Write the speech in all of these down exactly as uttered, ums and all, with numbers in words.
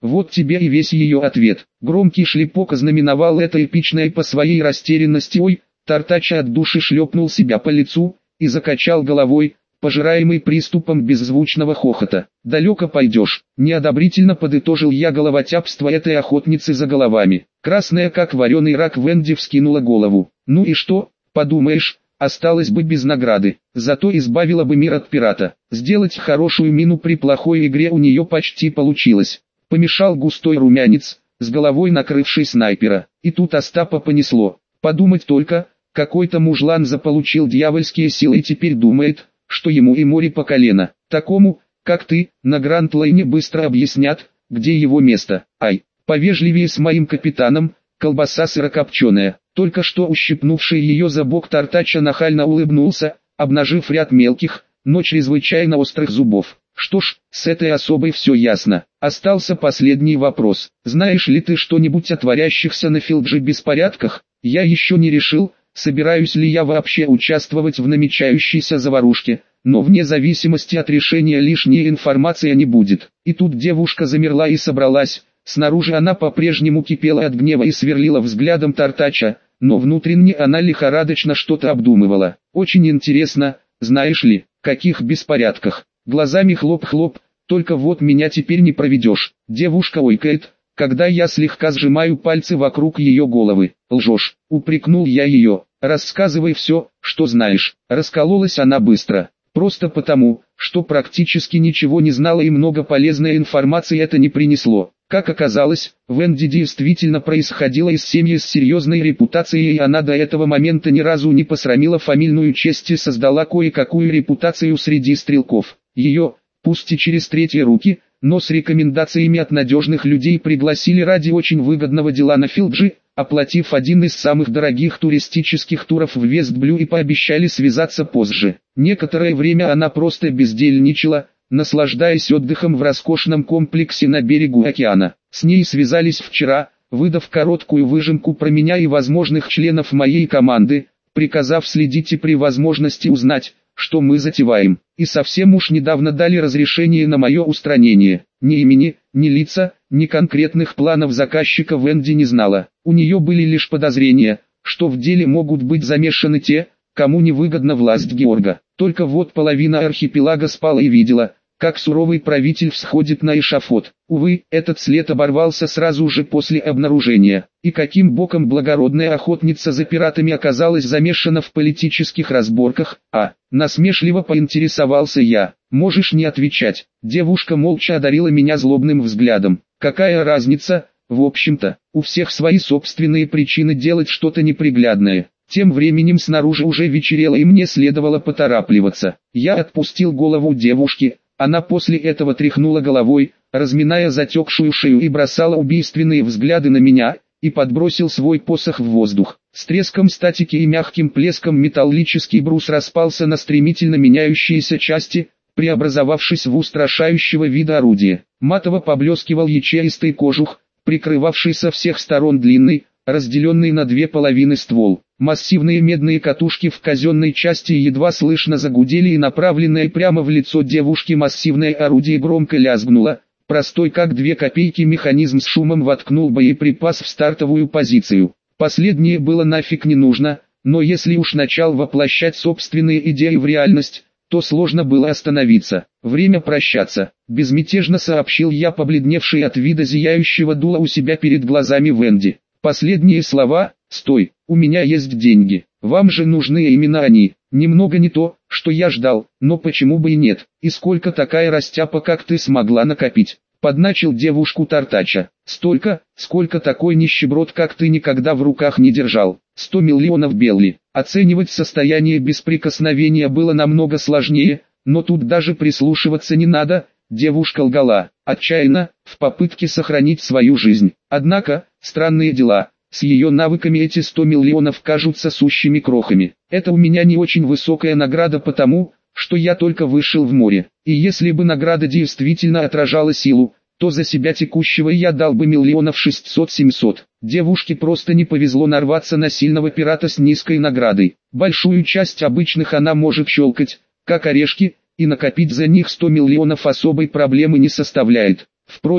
Вот тебе и весь ее ответ. Громкий шлепок ознаменовал это эпичное по своей растерянности. Ой, Тартача от души шлепнул себя по лицу и закачал головой, пожираемый приступом беззвучного хохота. «Далеко пойдешь», — неодобрительно подытожил я головотяпство этой охотницы за головами. Красная как вареный рак Венди вскинула голову. «Ну и что, подумаешь, осталось бы без награды, зато избавила бы мир от пирата». Сделать хорошую мину при плохой игре у нее почти получилось. Помешал густой румянец, с головой накрывший снайпера. И тут Остапа понесло. Подумать только, какой-то мужлан заполучил дьявольские силы и теперь думает, что ему и море по колено. Такому, как ты, на Гранд-Лайне быстро объяснят, где его место. Ай, повежливее с моим капитаном, колбаса сырокопченая. Только что ущипнувший ее за бок Тартача нахально улыбнулся, обнажив ряд мелких, но чрезвычайно острых зубов. Что ж, с этой особой все ясно. Остался последний вопрос. Знаешь ли ты что-нибудь о творящихся на Филджи беспорядках? Я еще не решил, собираюсь ли я вообще участвовать в намечающейся заварушке, но вне зависимости от решения лишняя информация не будет. И тут девушка замерла и собралась. Снаружи она по-прежнему кипела от гнева и сверлила взглядом Тартача, но внутренне она лихорадочно что-то обдумывала. Очень интересно, знаешь ли, каких беспорядках? Глазами хлоп-хлоп, только вот меня теперь не проведешь. Девушка ойкает, когда я слегка сжимаю пальцы вокруг ее головы. Лжешь, упрекнул я ее. Рассказывай все, что знаешь. Раскололась она быстро. Просто потому, что практически ничего не знала и много полезной информации это не принесло. Как оказалось, Венди действительно происходила из семьи с серьезной репутацией, и она до этого момента ни разу не посрамила фамильную честь и создала кое-какую репутацию среди стрелков. Ее, пусть и через третьи руки, но с рекомендациями от надежных людей пригласили ради очень выгодного дела на Филджи, оплатив один из самых дорогих туристических туров в Вестблю и пообещали связаться позже. Некоторое время она просто бездельничала, наслаждаясь отдыхом в роскошном комплексе на берегу океана. С ней связались вчера, выдав короткую выжимку про меня и возможных членов моей команды, приказав следить и при возможности узнать, что мы затеваем. И совсем уж недавно дали разрешение на мое устранение. Ни имени, ни лица, ни конкретных планов заказчика Венди не знала. У нее были лишь подозрения, что в деле могут быть замешаны те, кому невыгодна власть Георга. Только вот половина архипелага спала и видела, как суровый правитель всходит на эшафот. Увы, этот след оборвался сразу же после обнаружения. И каким боком благородная охотница за пиратами оказалась замешана в политических разборках, а, насмешливо поинтересовался я. Можешь не отвечать. Девушка молча одарила меня злобным взглядом. Какая разница, в общем-то, у всех свои собственные причины делать что-то неприглядное. Тем временем снаружи уже вечерело и мне следовало поторапливаться. Я отпустил голову девушки, она после этого тряхнула головой, разминая затекшую шею и бросала убийственные взгляды на меня, и подбросил свой посох в воздух. С треском статики и мягким плеском металлический брус распался на стремительно меняющиеся части, преобразовавшись в устрашающего вида орудие. Матово поблескивал ячеистый кожух, прикрывавший со всех сторон длинный, разделенный на две половины ствол. Массивные медные катушки в казенной части едва слышно загудели, и направленное прямо в лицо девушки массивное орудие громко лязгнуло. Простой как две копейки механизм с шумом воткнул боеприпас в стартовую позицию. Последнее было нафиг не нужно, но если уж начал воплощать собственные идеи в реальность, то сложно было остановиться. Время прощаться. Безмятежно сообщил я, побледневший от вида зияющего дула у себя перед глазами Венди. Последние слова: «Стой, у меня есть деньги, вам же нужны именно они». Немного не то, что я ждал, но почему бы и нет. И сколько такая растяпа, как ты, смогла накопить? Подначил девушку Тартача. Столько, сколько такой нищеброд, как ты, никогда в руках не держал. Сто миллионов белли. Оценивать состояние без прикосновения было намного сложнее, но тут даже прислушиваться не надо. Девушка лгала, отчаянно, в попытке сохранить свою жизнь. Однако, странные дела, с ее навыками эти сто миллионов кажутся сущими крохами. Это у меня не очень высокая награда, потому что я только вышел в море. И если бы награда действительно отражала силу, то за себя текущего я дал бы миллионов шестьсот-семьсот. Девушке просто не повезло нарваться на сильного пирата с низкой наградой. Большую часть обычных она может щелкать, как орешки, и накопить за них сто миллионов особой проблемы не составляет. Впрочем,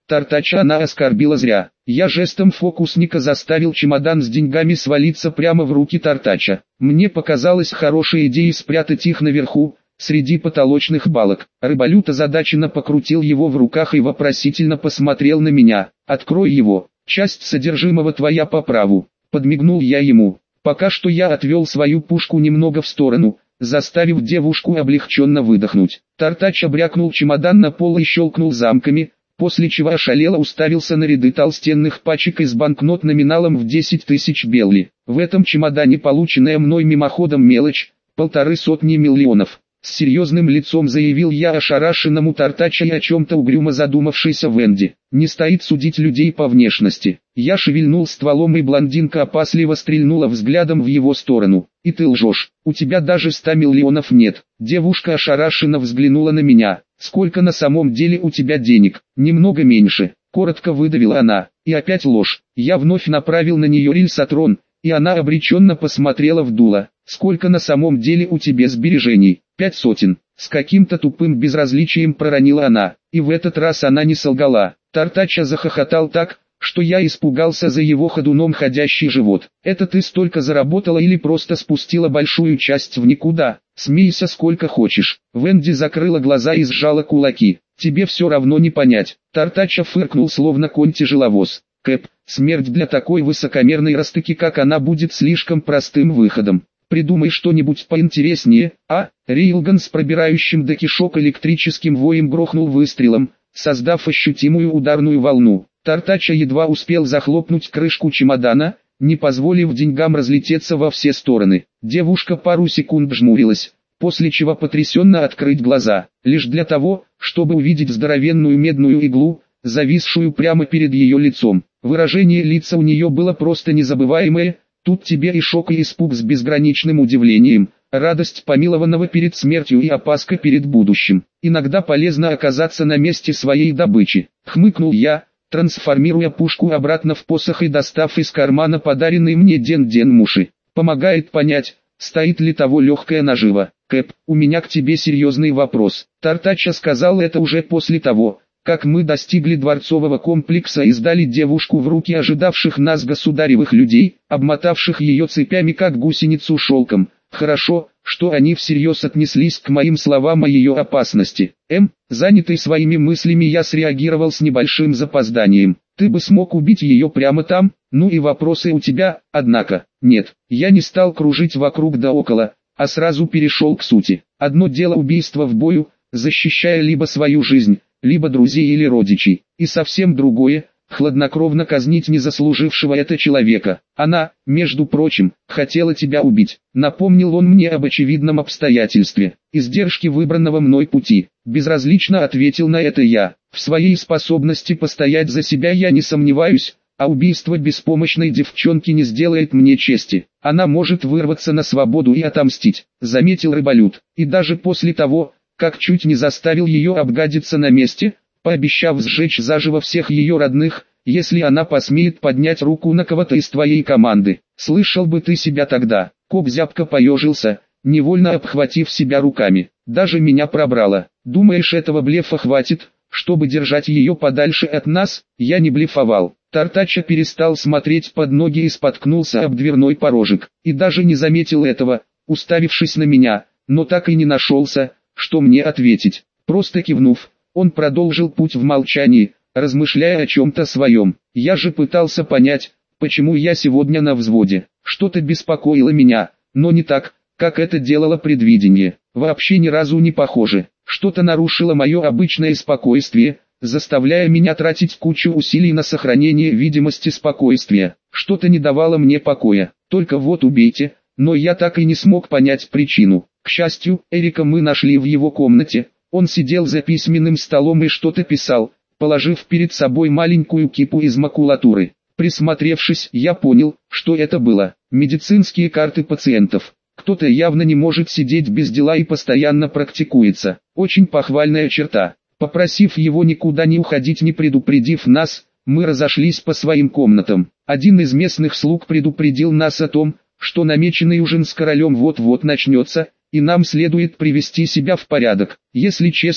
Тартача она оскорбила зря. Я жестом фокусника заставил чемодан с деньгами свалиться прямо в руки Тартача. Мне показалось хорошей идеей спрятать их наверху, среди потолочных балок. Рыболют озадаченно покрутил его в руках и вопросительно посмотрел на меня. «Открой его, часть содержимого твоя по праву», — подмигнул я ему. Пока что я отвел свою пушку немного в сторону, заставив девушку облегченно выдохнуть. Тартач обрякнул чемодан на пол и щелкнул замками, после чего ошалело уставился на ряды толстенных пачек из банкнот номиналом в десять тысяч белли. В этом чемодане полученная мной мимоходом мелочь, полторы сотни миллионов. С серьезным лицом заявил я ошарашенному Тартача и о чем-то угрюмо задумавшейся Венди. Не стоит судить людей по внешности. Я шевельнул стволом, и блондинка опасливо стрельнула взглядом в его сторону. «И ты лжешь, у тебя даже ста миллионов нет». Девушка ошарашенно взглянула на меня. «Сколько на самом деле у тебя денег?» «Немного меньше», — коротко выдавила она. И опять ложь. Я вновь направил на нее рельсотрон, и она обреченно посмотрела в дуло. «Сколько на самом деле у тебя сбережений?» «Пять сотен». С каким-то тупым безразличием проронила она, и в этот раз она не солгала. Тартача захохотал так, что я испугался за его ходуном ходящий живот. «Это ты столько заработала или просто спустила большую часть в никуда? Смейся сколько хочешь». Венди закрыла глаза и сжала кулаки. «Тебе все равно не понять». Тартача фыркнул словно конь-тяжеловоз. «Кэп, смерть для такой высокомерной растыки как она будет слишком простым выходом. Придумай что-нибудь поинтереснее». А, Рейлган с пробирающим до кишок электрическим воем грохнул выстрелом, создав ощутимую ударную волну. Тартача едва успел захлопнуть крышку чемодана, не позволив деньгам разлететься во все стороны. Девушка пару секунд жмурилась, после чего потрясенно открыть глаза, лишь для того, чтобы увидеть здоровенную медную иглу, зависшую прямо перед ее лицом. Выражение лица у нее было просто незабываемое. Тут тебе и шок, и испуг с безграничным удивлением, радость помилованного перед смертью и опаска перед будущим. Иногда полезно оказаться на месте своей добычи. Хмыкнул я, трансформируя пушку обратно в посох и достав из кармана подаренный мне Ден-Ден Муши. Помогает понять, стоит ли того легкая нажива. «Кэп, у меня к тебе серьезный вопрос». Тартача сказал это уже после того, как мы достигли дворцового комплекса и сдали девушку в руки ожидавших нас государевых людей, обмотавших ее цепями как гусеницу шелком. Хорошо, что они всерьез отнеслись к моим словам о ее опасности. М, занятый своими мыслями, я среагировал с небольшим запозданием. Ты бы смог убить ее прямо там? Ну и вопросы у тебя, однако. Нет, я не стал кружить вокруг да около, а сразу перешел к сути. Одно дело убийство в бою, защищая либо свою жизнь, либо друзей или родичей, и совсем другое — хладнокровно казнить незаслужившего это человека. Она, между прочим, хотела тебя убить. Напомнил он мне об очевидном обстоятельстве, издержки выбранного мной пути. Безразлично ответил на это я. В своей способности постоять за себя я не сомневаюсь, а убийство беспомощной девчонки не сделает мне чести. Она может вырваться на свободу и отомстить, заметил Рыболют, и даже после того, как чуть не заставил ее обгадиться на месте, пообещав сжечь заживо всех ее родных, если она посмеет поднять руку на кого-то из твоей команды. Слышал бы ты себя тогда. Коп зябко поежился, невольно обхватив себя руками. Даже меня пробрало. Думаешь, этого блефа хватит, чтобы держать ее подальше от нас? Я не блефовал. Тартача перестал смотреть под ноги и споткнулся об дверной порожек. И даже не заметил этого, уставившись на меня, но так и не нашелся, что мне ответить. Просто кивнув, он продолжил путь в молчании, размышляя о чем-то своем. Я же пытался понять, почему я сегодня на взводе. Что-то беспокоило меня, но не так, как это делало предвидение. Вообще ни разу не похоже. Что-то нарушило мое обычное спокойствие, заставляя меня тратить кучу усилий на сохранение видимости спокойствия. Что-то не давало мне покоя. Только вот убейте, но я так и не смог понять причину. К счастью, Эрика мы нашли в его комнате. Он сидел за письменным столом и что-то писал, положив перед собой маленькую кипу из макулатуры. Присмотревшись, я понял, что это было. Медицинские карты пациентов. Кто-то явно не может сидеть без дела и постоянно практикуется. Очень похвальная черта. Попросив его никуда не уходить, не предупредив нас, мы разошлись по своим комнатам. Один из местных слуг предупредил нас о том, что намеченный ужин с королем вот-вот начнется, и нам следует привести себя в порядок. Если честно,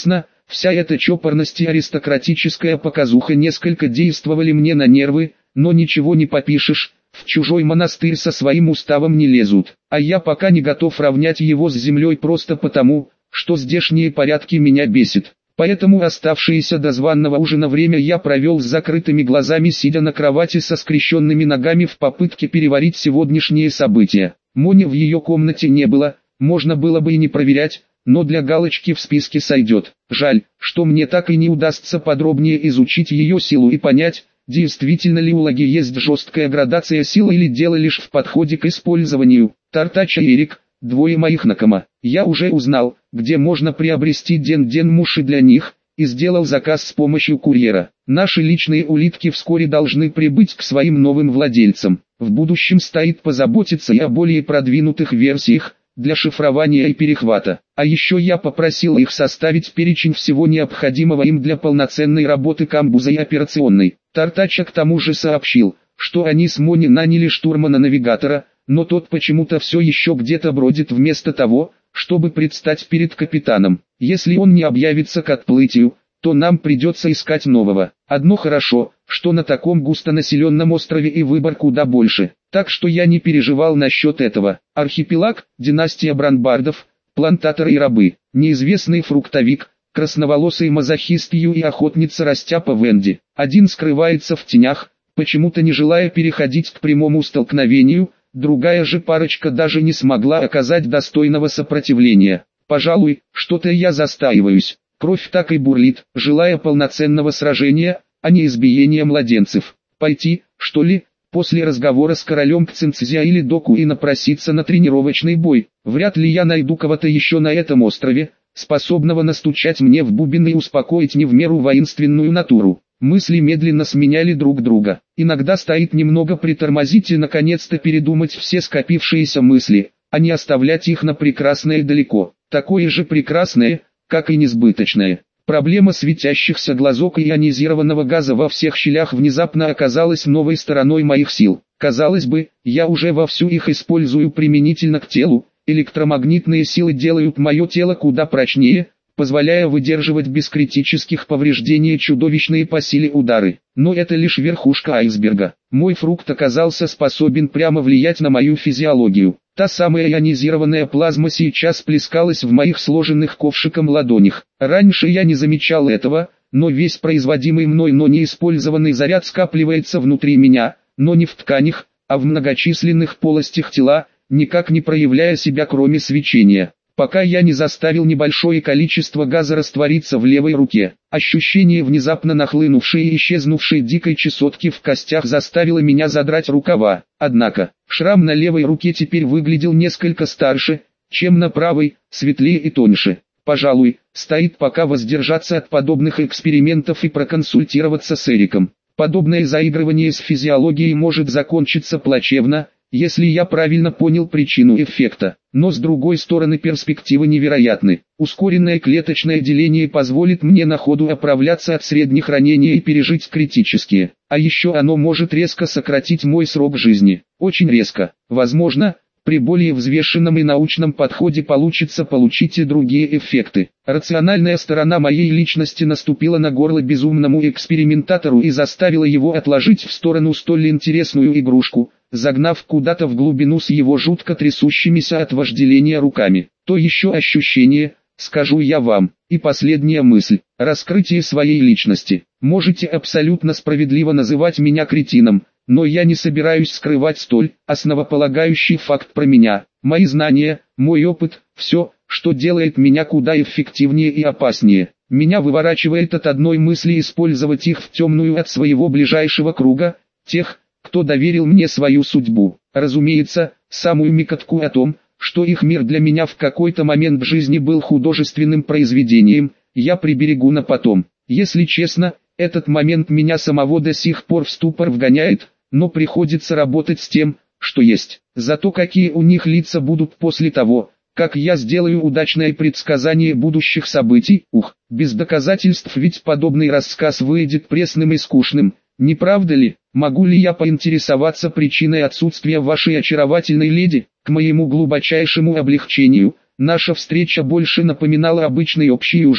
Вся эта чопорность и аристократическая показуха несколько действовали мне на нервы, но ничего не попишешь, в чужой монастырь со своим уставом не лезут, а я пока не готов равнять его с землей просто потому, что здешние порядки меня бесит. Поэтому оставшееся до званого ужина время я провел с закрытыми глазами, сидя на кровати со скрещенными ногами в попытке переварить сегодняшние события. Мони в ее комнате не было, можно было бы и не проверять, но для галочки в списке сойдет. Жаль, что мне так и не удастся подробнее изучить ее силу и понять, действительно ли у Лаги есть жесткая градация силы или дело лишь в подходе к использованию. Тартача и Эрик, двое моих накома. Я уже узнал, где можно приобрести ден-ден-муши для них, и сделал заказ с помощью курьера. Наши личные улитки вскоре должны прибыть к своим новым владельцам. В будущем стоит позаботиться и о более продвинутых версиях, для шифрования и перехвата. А еще я попросил их составить перечень всего необходимого им для полноценной работы камбуза и операционной. Тартача к тому же сообщил, что они с Мони наняли штурмана-навигатора, но тот почему-то все еще где-то бродит вместо того, чтобы предстать перед капитаном. Если он не объявится к отплытию, то нам придется искать нового. Одно хорошо, что на таком густонаселенном острове и выбор куда больше, так что я не переживал насчет этого. Архипелаг, династия Бранбардов, плантаторы и рабы, неизвестный фруктовик, красноволосый мазохист Ю и охотница Растяпа Венди. Один скрывается в тенях, почему-то не желая переходить к прямому столкновению, другая же парочка даже не смогла оказать достойного сопротивления. Пожалуй, что-то я застаиваюсь. Кровь так и бурлит, желая полноценного сражения, а не избиения младенцев. Пойти, что ли, после разговора с королем Кцинцзя или Доку и напроситься на тренировочный бой? Вряд ли я найду кого-то еще на этом острове, способного настучать мне в бубен и успокоить не в меру воинственную натуру. Мысли медленно сменяли друг друга. Иногда стоит немного притормозить и наконец-то передумать все скопившиеся мысли, а не оставлять их на прекрасное далеко. Такое же прекрасное, как и несбыточное. Проблема светящихся глазок и ионизированного газа во всех щелях внезапно оказалась новой стороной моих сил. Казалось бы, я уже вовсю их использую применительно к телу, электромагнитные силы делают мое тело куда прочнее, позволяя выдерживать без критических повреждений чудовищные по силе удары. Но это лишь верхушка айсберга. Мой фрукт оказался способен прямо влиять на мою физиологию. Та самая ионизированная плазма сейчас плескалась в моих сложенных ковшиком ладонях. Раньше я не замечал этого, но весь производимый мной, но не использованный заряд скапливается внутри меня, но не в тканях, а в многочисленных полостях тела, никак не проявляя себя кроме свечения. Пока я не заставил небольшое количество газа раствориться в левой руке. Ощущение внезапно нахлынувшей и исчезнувшей дикой чесотки в костях заставило меня задрать рукава. Однако, шрам на левой руке теперь выглядел несколько старше, чем на правой, светлее и тоньше. Пожалуй, стоит пока воздержаться от подобных экспериментов и проконсультироваться с Эриком. Подобное заигрывание с физиологией может закончиться плачевно, если я правильно понял причину эффекта. Но с другой стороны перспективы невероятны. Ускоренное клеточное деление позволит мне на ходу оправляться от средних ранений и пережить критические. А еще оно может резко сократить мой срок жизни. Очень резко. Возможно, при более взвешенном и научном подходе получится получить и другие эффекты. Рациональная сторона моей личности наступила на горло безумному экспериментатору и заставила его отложить в сторону столь интересную игрушку, загнав куда-то в глубину с его жутко трясущимися от вожделения руками. То еще ощущение, скажу я вам. И последняя мысль. Раскрытие своей личности. Можете абсолютно справедливо называть меня кретином, но я не собираюсь скрывать столь основополагающий факт про меня. Мои знания, мой опыт, все, что делает меня куда эффективнее и опаснее. Меня выворачивает от одной мысли использовать их в темную от своего ближайшего круга, тех, кто доверил мне свою судьбу. Разумеется, самую мякотку о том, что их мир для меня в какой-то момент в жизни был художественным произведением, я приберегу на потом. Если честно, этот момент меня самого до сих пор в ступор вгоняет, но приходится работать с тем, что есть. Зато какие у них лица будут после того, как я сделаю удачное предсказание будущих событий, ух, без доказательств ведь подобный рассказ выйдет пресным и скучным, не правда ли? Могу ли я поинтересоваться причиной отсутствия вашей очаровательной леди? К моему глубочайшему облегчению, наша встреча больше напоминала обычный общий ужин,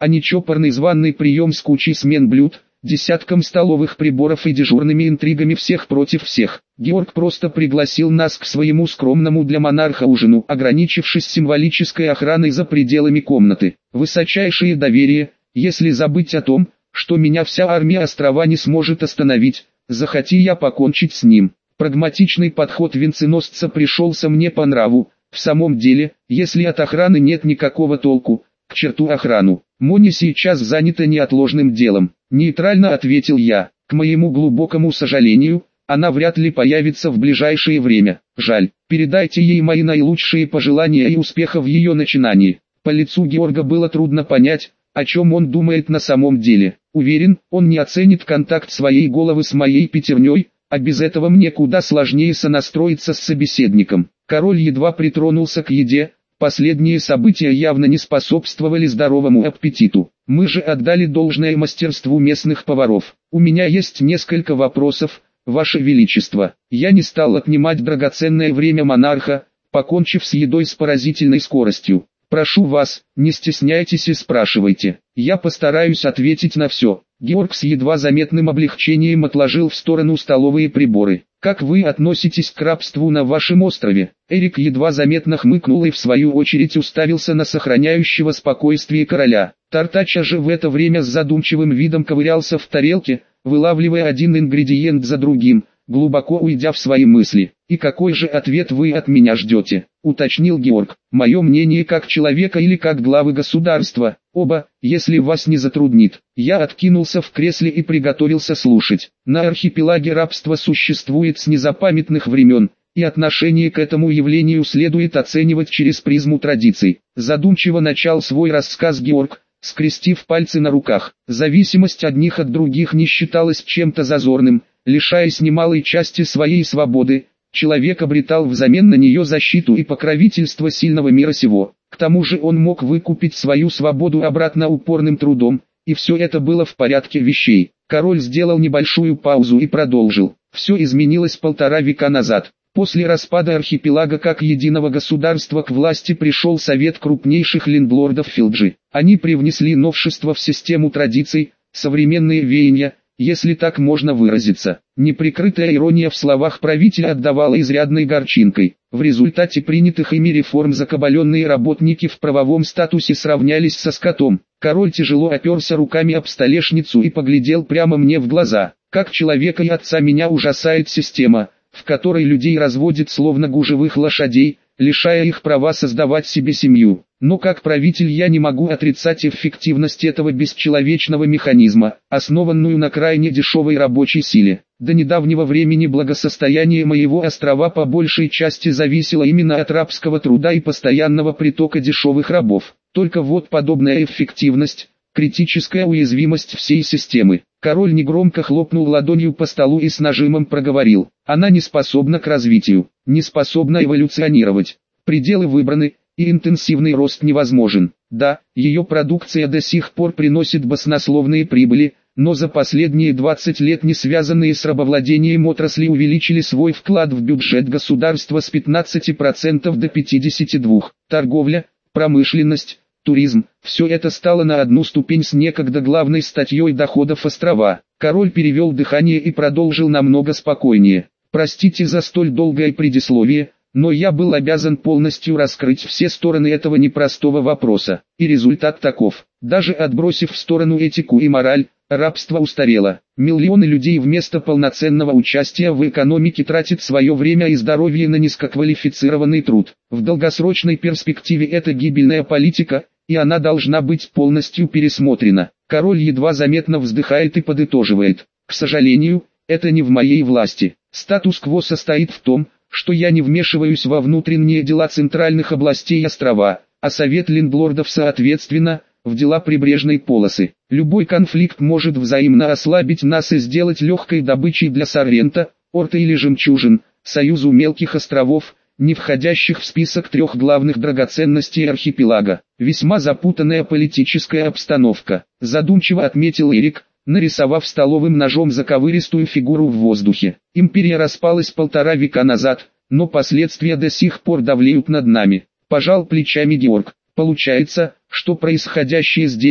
а не чопорный званый прием с кучей смен блюд, десятком столовых приборов и дежурными интригами всех против всех. Георг просто пригласил нас к своему скромному для монарха ужину, ограничившись символической охраной за пределами комнаты. Высочайшее доверие, если забыть о том, что меня вся армия острова не сможет остановить, захоти я покончить с ним. Прагматичный подход венценосца пришелся мне по нраву. В самом деле, если от охраны нет никакого толку, к черту охрану. Мони сейчас занята неотложным делом. Нейтрально ответил я. К моему глубокому сожалению, она вряд ли появится в ближайшее время. Жаль. Передайте ей мои наилучшие пожелания и успеха в ее начинании. По лицу Георга было трудно понять, о чем он думает на самом деле. Уверен, он не оценит контакт своей головы с моей пятерней, а без этого мне куда сложнее сонастроиться с собеседником. Король едва притронулся к еде, последние события явно не способствовали здоровому аппетиту. Мы же отдали должное мастерству местных поваров. У меня есть несколько вопросов, Ваше Величество. Я не стал отнимать драгоценное время монарха, покончив с едой с поразительной скоростью. Прошу вас, не стесняйтесь и спрашивайте. Я постараюсь ответить на все. Георг с едва заметным облегчением отложил в сторону столовые приборы. Как вы относитесь к рабству на вашем острове? Эрик едва заметно хмыкнул и в свою очередь уставился на сохраняющего спокойствие короля. Тартача же в это время с задумчивым видом ковырялся в тарелке, вылавливая один ингредиент за другим, глубоко уйдя в свои мысли. «И какой же ответ вы от меня ждете?» — уточнил Георг. «Мое мнение как человека или как главы государства? Оба, если вас не затруднит». Я откинулся в кресле и приготовился слушать. На архипелаге рабство существует с незапамятных времен, и отношение к этому явлению следует оценивать через призму традиций. Задумчиво начал свой рассказ Георг, скрестив пальцы на руках. Зависимость одних от других не считалась чем-то зазорным. Лишаясь немалой части своей свободы, человек обретал взамен на нее защиту и покровительство сильного мира сего. К тому же он мог выкупить свою свободу обратно упорным трудом, и все это было в порядке вещей. Король сделал небольшую паузу и продолжил. Все изменилось полтора века назад. После распада архипелага как единого государства к власти пришел совет крупнейших лендлордов Филджи. Они привнесли новшества в систему традиций, современные веяния, если так можно выразиться. Неприкрытая ирония в словах правителя отдавала изрядной горчинкой. В результате принятых ими реформ закабаленные работники в правовом статусе сравнялись со скотом. Король тяжело оперся руками об столешницу и поглядел прямо мне в глаза. Как человека и отца меня ужасает система, в которой людей разводят словно гужевых лошадей, лишая их права создавать себе семью. Но как правитель я не могу отрицать эффективность этого бесчеловечного механизма, основанную на крайне дешевой рабочей силе. До недавнего времени благосостояние моего острова по большей части зависело именно от рабского труда и постоянного притока дешевых рабов. Только вот подобная эффективность, критическая уязвимость всей системы. Король негромко хлопнул ладонью по столу и с нажимом проговорил. Она не способна к развитию, не способна эволюционировать. Пределы выбраны, и интенсивный рост невозможен. Да, ее продукция до сих пор приносит баснословные прибыли, но за последние двадцать лет не связанные с рабовладением отрасли увеличили свой вклад в бюджет государства с пятнадцати процентов до пятидесяти двух процентов. Торговля, промышленность, туризм – все это стало на одну ступень с некогда главной статьей доходов острова. Король перевел дыхание и продолжил намного спокойнее. Простите за столь долгое предисловие, но я был обязан полностью раскрыть все стороны этого непростого вопроса. И результат таков. Даже отбросив в сторону этику и мораль, рабство устарело. Миллионы людей вместо полноценного участия в экономике тратят свое время и здоровье на низкоквалифицированный труд. В долгосрочной перспективе это гибельная политика, и она должна быть полностью пересмотрена. Король едва заметно вздыхает и подытоживает. К сожалению, это не в моей власти. Статус-кво состоит в том, что я не вмешиваюсь во внутренние дела центральных областей острова, а Совет лендлордов соответственно, в дела прибрежной полосы. Любой конфликт может взаимно ослабить нас и сделать легкой добычей для Соррента, Орта или Жемчужин, союзу мелких островов, не входящих в список трех главных драгоценностей архипелага. Весьма запутанная политическая обстановка, задумчиво отметил Эрик, нарисовав столовым ножом заковыристую фигуру в воздухе. Империя распалась полтора века назад, но последствия до сих пор давлеют над нами. Пожал плечами Георг. Получается, что происходящее здесь,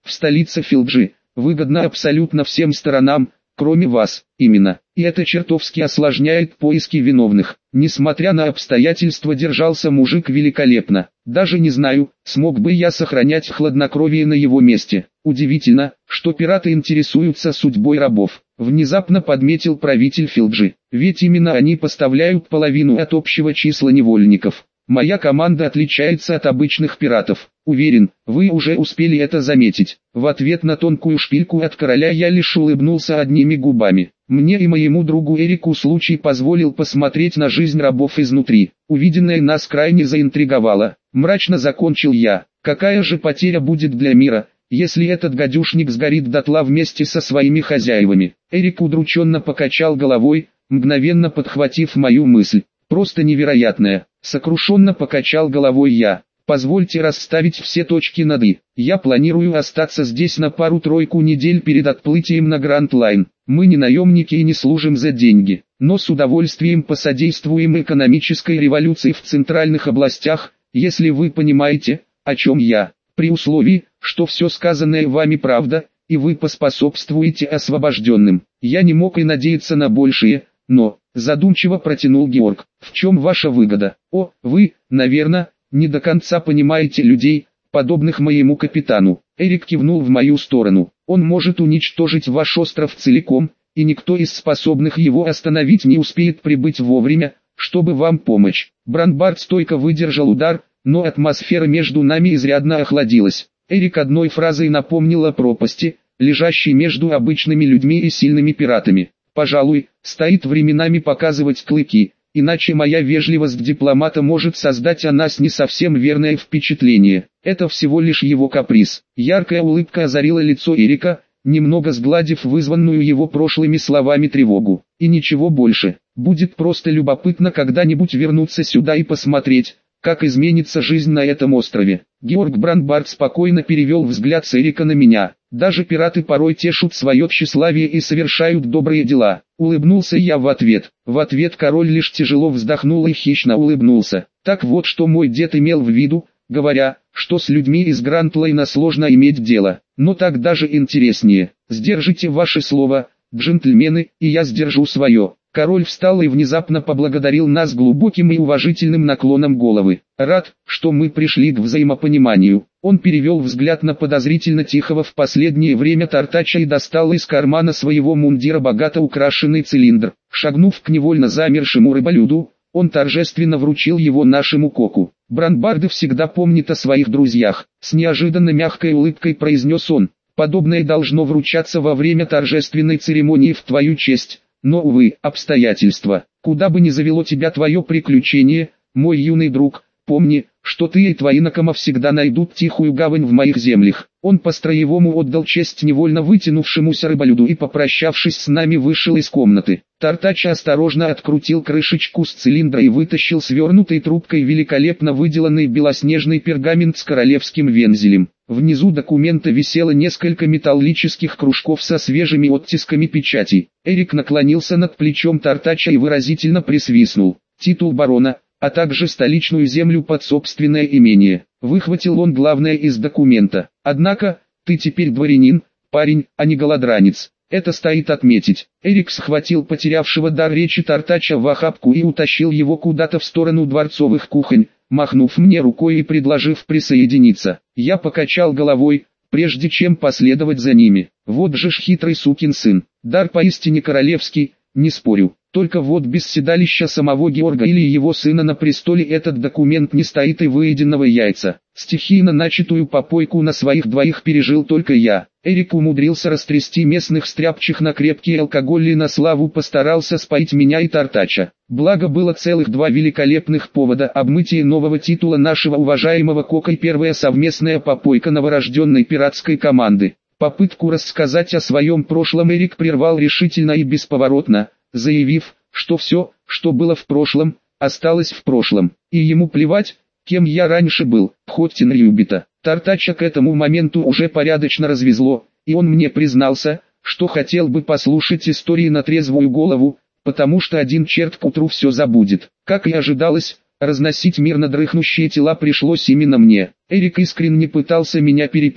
в столице Филджи, выгодно абсолютно всем сторонам, кроме вас, именно. И это чертовски осложняет поиски виновных. Несмотря на обстоятельства, держался мужик великолепно. Даже не знаю, смог бы я сохранять хладнокровие на его месте. Удивительно, что пираты интересуются судьбой рабов. Внезапно подметил правитель Филджи. Ведь именно они поставляют половину от общего числа невольников. Моя команда отличается от обычных пиратов. Уверен, вы уже успели это заметить. В ответ на тонкую шпильку от короля я лишь улыбнулся одними губами. Мне и моему другу Эрику случай позволил посмотреть на жизнь рабов изнутри. Увиденное нас крайне заинтриговало. Мрачно закончил я. Какая же потеря будет для мира, если этот гадюшник сгорит дотла вместе со своими хозяевами? Эрик удрученно покачал головой, мгновенно подхватив мою мысль. Просто невероятное. Сокрушенно покачал головой я. Позвольте расставить все точки над «и». Я планирую остаться здесь на пару-тройку недель перед отплытием на Гранд Лайн. Мы не наемники и не служим за деньги, но с удовольствием посодействуем экономической революции в центральных областях, если вы понимаете, о чем я. При условии, что все сказанное вами правда, и вы поспособствуете освобожденным. Я не мог и надеяться на большее, но, задумчиво протянул Георг, в чем ваша выгода? О, вы, наверное, не до конца понимаете людей, подобных моему капитану. Эрик кивнул в мою сторону. Он может уничтожить ваш остров целиком, и никто из способных его остановить не успеет прибыть вовремя, чтобы вам помочь. Бранбард стойко выдержал удар, но атмосфера между нами изрядно охладилась. Эрик одной фразой напомнил о пропасти, лежащей между обычными людьми и сильными пиратами. Пожалуй, стоит временами показывать клыки, иначе моя вежливость дипломата может создать о нас не совсем верное впечатление. Это всего лишь его каприз. Яркая улыбка озарила лицо Эрика, немного сгладив вызванную его прошлыми словами тревогу. И ничего больше. Будет просто любопытно когда-нибудь вернуться сюда и посмотреть, как изменится жизнь на этом острове. Георг Бранбард спокойно перевел взгляд с Эрика на меня. Даже пираты порой тешут свое тщеславие и совершают добрые дела. Улыбнулся я в ответ. В ответ король лишь тяжело вздохнул и хищно улыбнулся. Так вот что мой дед имел в виду, говоря, что с людьми из Гранд-Лайна сложно иметь дело. Но так даже интереснее. Сдержите ваше слово, джентльмены, и я сдержу свое. Король встал и внезапно поблагодарил нас глубоким и уважительным наклоном головы. Рад, что мы пришли к взаимопониманию. Он перевел взгляд на подозрительно тихого в последнее время Тартача и достал из кармана своего мундира богато украшенный цилиндр. Шагнув к невольно замершему рыболюду, он торжественно вручил его нашему коку. Бранбарды всегда помнят о своих друзьях. С неожиданно мягкой улыбкой произнес он. Подобное должно вручаться во время торжественной церемонии в твою честь. Но, увы, обстоятельства. Куда бы ни завело тебя твое приключение, мой юный друг, помни, что ты и твои накома всегда найдут тихую гавань в моих землях. Он по-строевому отдал честь невольно вытянувшемуся рыболюду и, попрощавшись с нами, вышел из комнаты. Тартач осторожно открутил крышечку с цилиндра и вытащил свернутой трубкой великолепно выделанный белоснежный пергамент с королевским вензелем. Внизу документа висело несколько металлических кружков со свежими оттисками печатей. Эрик наклонился над плечом Тартача и выразительно присвистнул. Титул барона, а также столичную землю под собственное имение. Выхватил он главное из документа. Однако, ты теперь дворянин, парень, а не голодранец. Это стоит отметить. Эрик схватил потерявшего дар речи Тартача в охапку и утащил его куда-то в сторону дворцовых кухонь, махнув мне рукой и предложив присоединиться. Я покачал головой, прежде чем последовать за ними. Вот же ж хитрый сукин сын. Дар поистине королевский, не спорю. Только вот без седалища самого Георга или его сына на престоле этот документ не стоит и выеденного яйца. Стихийно начатую попойку на своих двоих пережил только я. Эрик умудрился растрясти местных стряпчих на крепкий алкоголь и на славу постарался споить меня и Тартача. Благо было целых два великолепных повода: обмытие нового титула нашего уважаемого кока и первая совместная попойка новорожденной пиратской команды. Попытку рассказать о своем прошлом Эрик прервал решительно и бесповоротно, заявив, что все, что было в прошлом, осталось в прошлом, и ему плевать, кем я раньше был, хоть и Ньюбита. Тартача к этому моменту уже порядочно развезло, и он мне признался, что хотел бы послушать истории на трезвую голову, потому что один черт к утру все забудет. Как и ожидалось, разносить мирно дрыхнущие тела пришлось именно мне. Эрик искренне пытался меня перепить,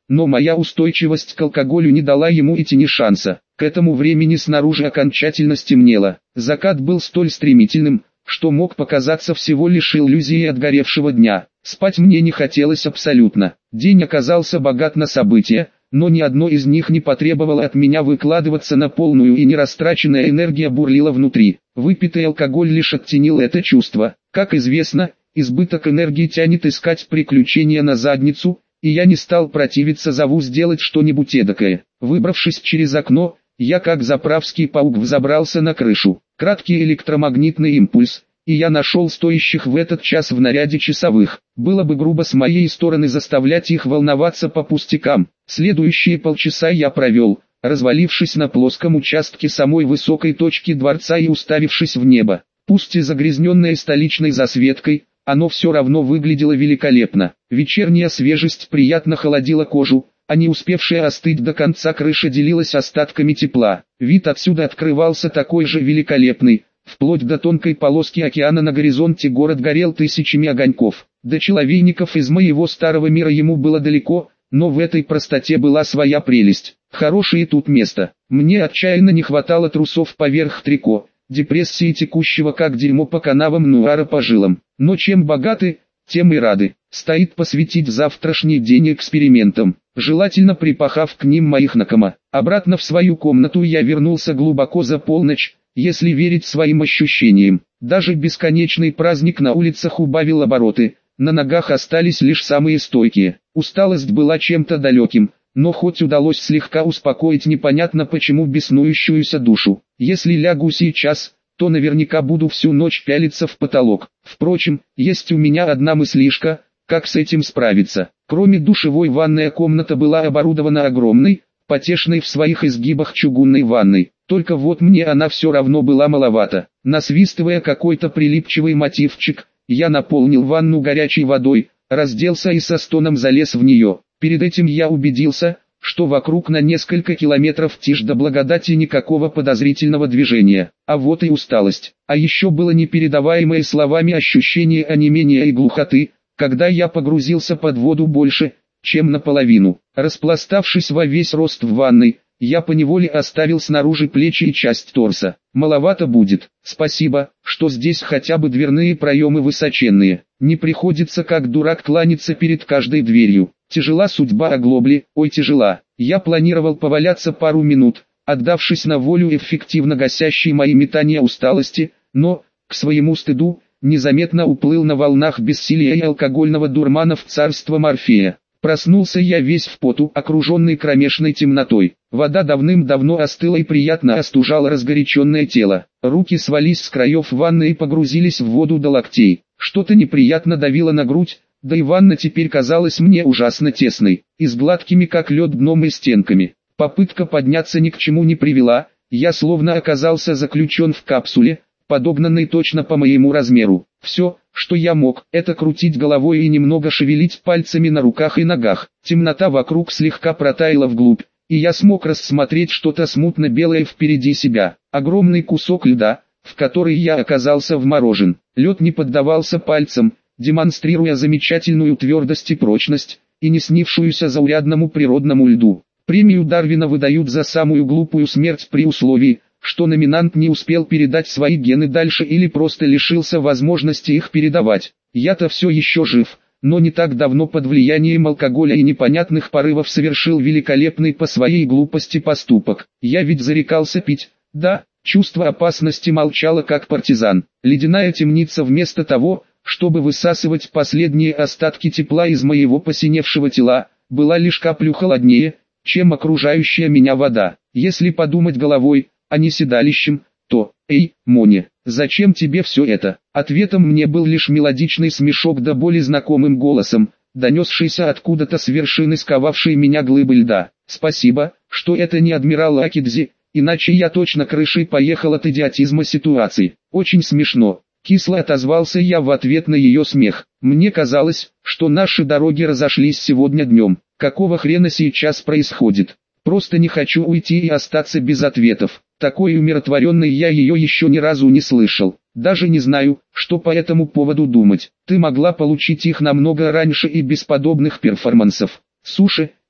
но моя устойчивость к алкоголю не дала ему и тени шанса. К этому времени снаружи окончательно стемнело. Закат был столь стремительным, что мог показаться всего лишь иллюзией отгоревшего дня. Спать мне не хотелось абсолютно. День оказался богат на события, но ни одно из них не потребовало от меня выкладываться на полную, и нерастраченная энергия бурлила внутри. Выпитый алкоголь лишь оттенил это чувство. Как известно, избыток энергии тянет искать приключения на задницу, и я не стал противиться зову сделать что-нибудь эдакое. Выбравшись через окно, я как заправский паук взобрался на крышу. Краткий электромагнитный импульс, и я нашел стоящих в этот час в наряде часовых. Было бы грубо с моей стороны заставлять их волноваться по пустякам. Следующие полчаса я провел, развалившись на плоском участке самой высокой точки дворца и уставившись в небо. Пусть и загрязненное столичной засветкой, оно все равно выглядело великолепно. Вечерняя свежесть приятно холодила кожу, а не успевшая остыть до конца крыша делилась остатками тепла. Вид отсюда открывался такой же великолепный. Вплоть до тонкой полоски океана на горизонте город горел тысячами огоньков. До человейников из моего старого мира ему было далеко, но в этой простоте была своя прелесть. Хорошее тут место. Мне отчаянно не хватало трусов поверх трико, депрессии текущего как дерьмо по канавам нуара по жилам. Но чем богаты, тем и рады. Стоит посвятить завтрашний день экспериментам, желательно припахав к ним моих накома. Обратно в свою комнату я вернулся глубоко за полночь, если верить своим ощущениям. Даже бесконечный праздник на улицах убавил обороты, на ногах остались лишь самые стойкие. Усталость была чем-то далеким, но хоть удалось слегка успокоить непонятно почему беснующуюся душу. Если лягу сейчас, то наверняка буду всю ночь пялиться в потолок. Впрочем, есть у меня одна мыслишка, как с этим справиться. Кроме душевой, ванная комната была оборудована огромной, потешной в своих изгибах чугунной ванной. Только вот мне она все равно была маловата. Насвистывая какой-то прилипчивый мотивчик, я наполнил ванну горячей водой, разделся и со стоном залез в нее. Перед этим я убедился, что вокруг на несколько километров тишь да благодати, никакого подозрительного движения. А вот и усталость. А еще было непередаваемое словами ощущение онемения и глухоты, когда я погрузился под воду больше, чем наполовину. Распластавшись во весь рост в ванной, я поневоле оставил снаружи плечи и часть торса. Маловато будет. Спасибо, что здесь хотя бы дверные проемы высоченные. Не приходится как дурак кланяться перед каждой дверью. Тяжела судьба оглобли, ой тяжела. Я планировал поваляться пару минут, отдавшись на волю эффективно гасящей мои метания усталости, но, к своему стыду, незаметно уплыл на волнах бессилия и алкогольного дурмана в царство Морфея. Проснулся я весь в поту, окруженный кромешной темнотой. Вода давным-давно остыла и приятно остужала разгоряченное тело. Руки свались с краев ванны и погрузились в воду до локтей. Что-то неприятно давило на грудь, да и ванна теперь казалась мне ужасно тесной, и с гладкими как лед дном и стенками. Попытка подняться ни к чему не привела, я словно оказался заключен в капсуле, подогнанной точно по моему размеру. Все, что я мог, это крутить головой и немного шевелить пальцами на руках и ногах. Темнота вокруг слегка протаяла вглубь, и я смог рассмотреть что-то смутно белое впереди себя. Огромный кусок льда, в который я оказался вморожен. Лед не поддавался пальцам, демонстрируя замечательную твердость и прочность, и не снившуюся заурядному природному льду. Премию Дарвина выдают за самую глупую смерть при условии, что номинант не успел передать свои гены дальше или просто лишился возможности их передавать. Я-то все еще жив, но не так давно под влиянием алкоголя и непонятных порывов совершил великолепный по своей глупости поступок. Я ведь зарекался пить, да, чувство опасности молчало как партизан. Ледяная темница вместо того, чтобы высасывать последние остатки тепла из моего посиневшего тела, была лишь каплю холоднее, чем окружающая меня вода. Если подумать головой, а не седалищем, то, эй, Моня, зачем тебе все это? Ответом мне был лишь мелодичный смешок да более знакомым голосом, донесшийся откуда-то с вершины сковавшей меня глыбы льда. Спасибо, что это не адмирал Акидзи, иначе я точно крышей поехал от идиотизма ситуации. Очень смешно. Кисло отозвался я в ответ на ее смех. Мне казалось, что наши дороги разошлись сегодня днем. Какого хрена сейчас происходит? Просто не хочу уйти и остаться без ответов. Такой умиротворенной я ее еще ни разу не слышал. Даже не знаю, что по этому поводу думать. Ты могла получить их намного раньше и без подобных перформансов. Суши,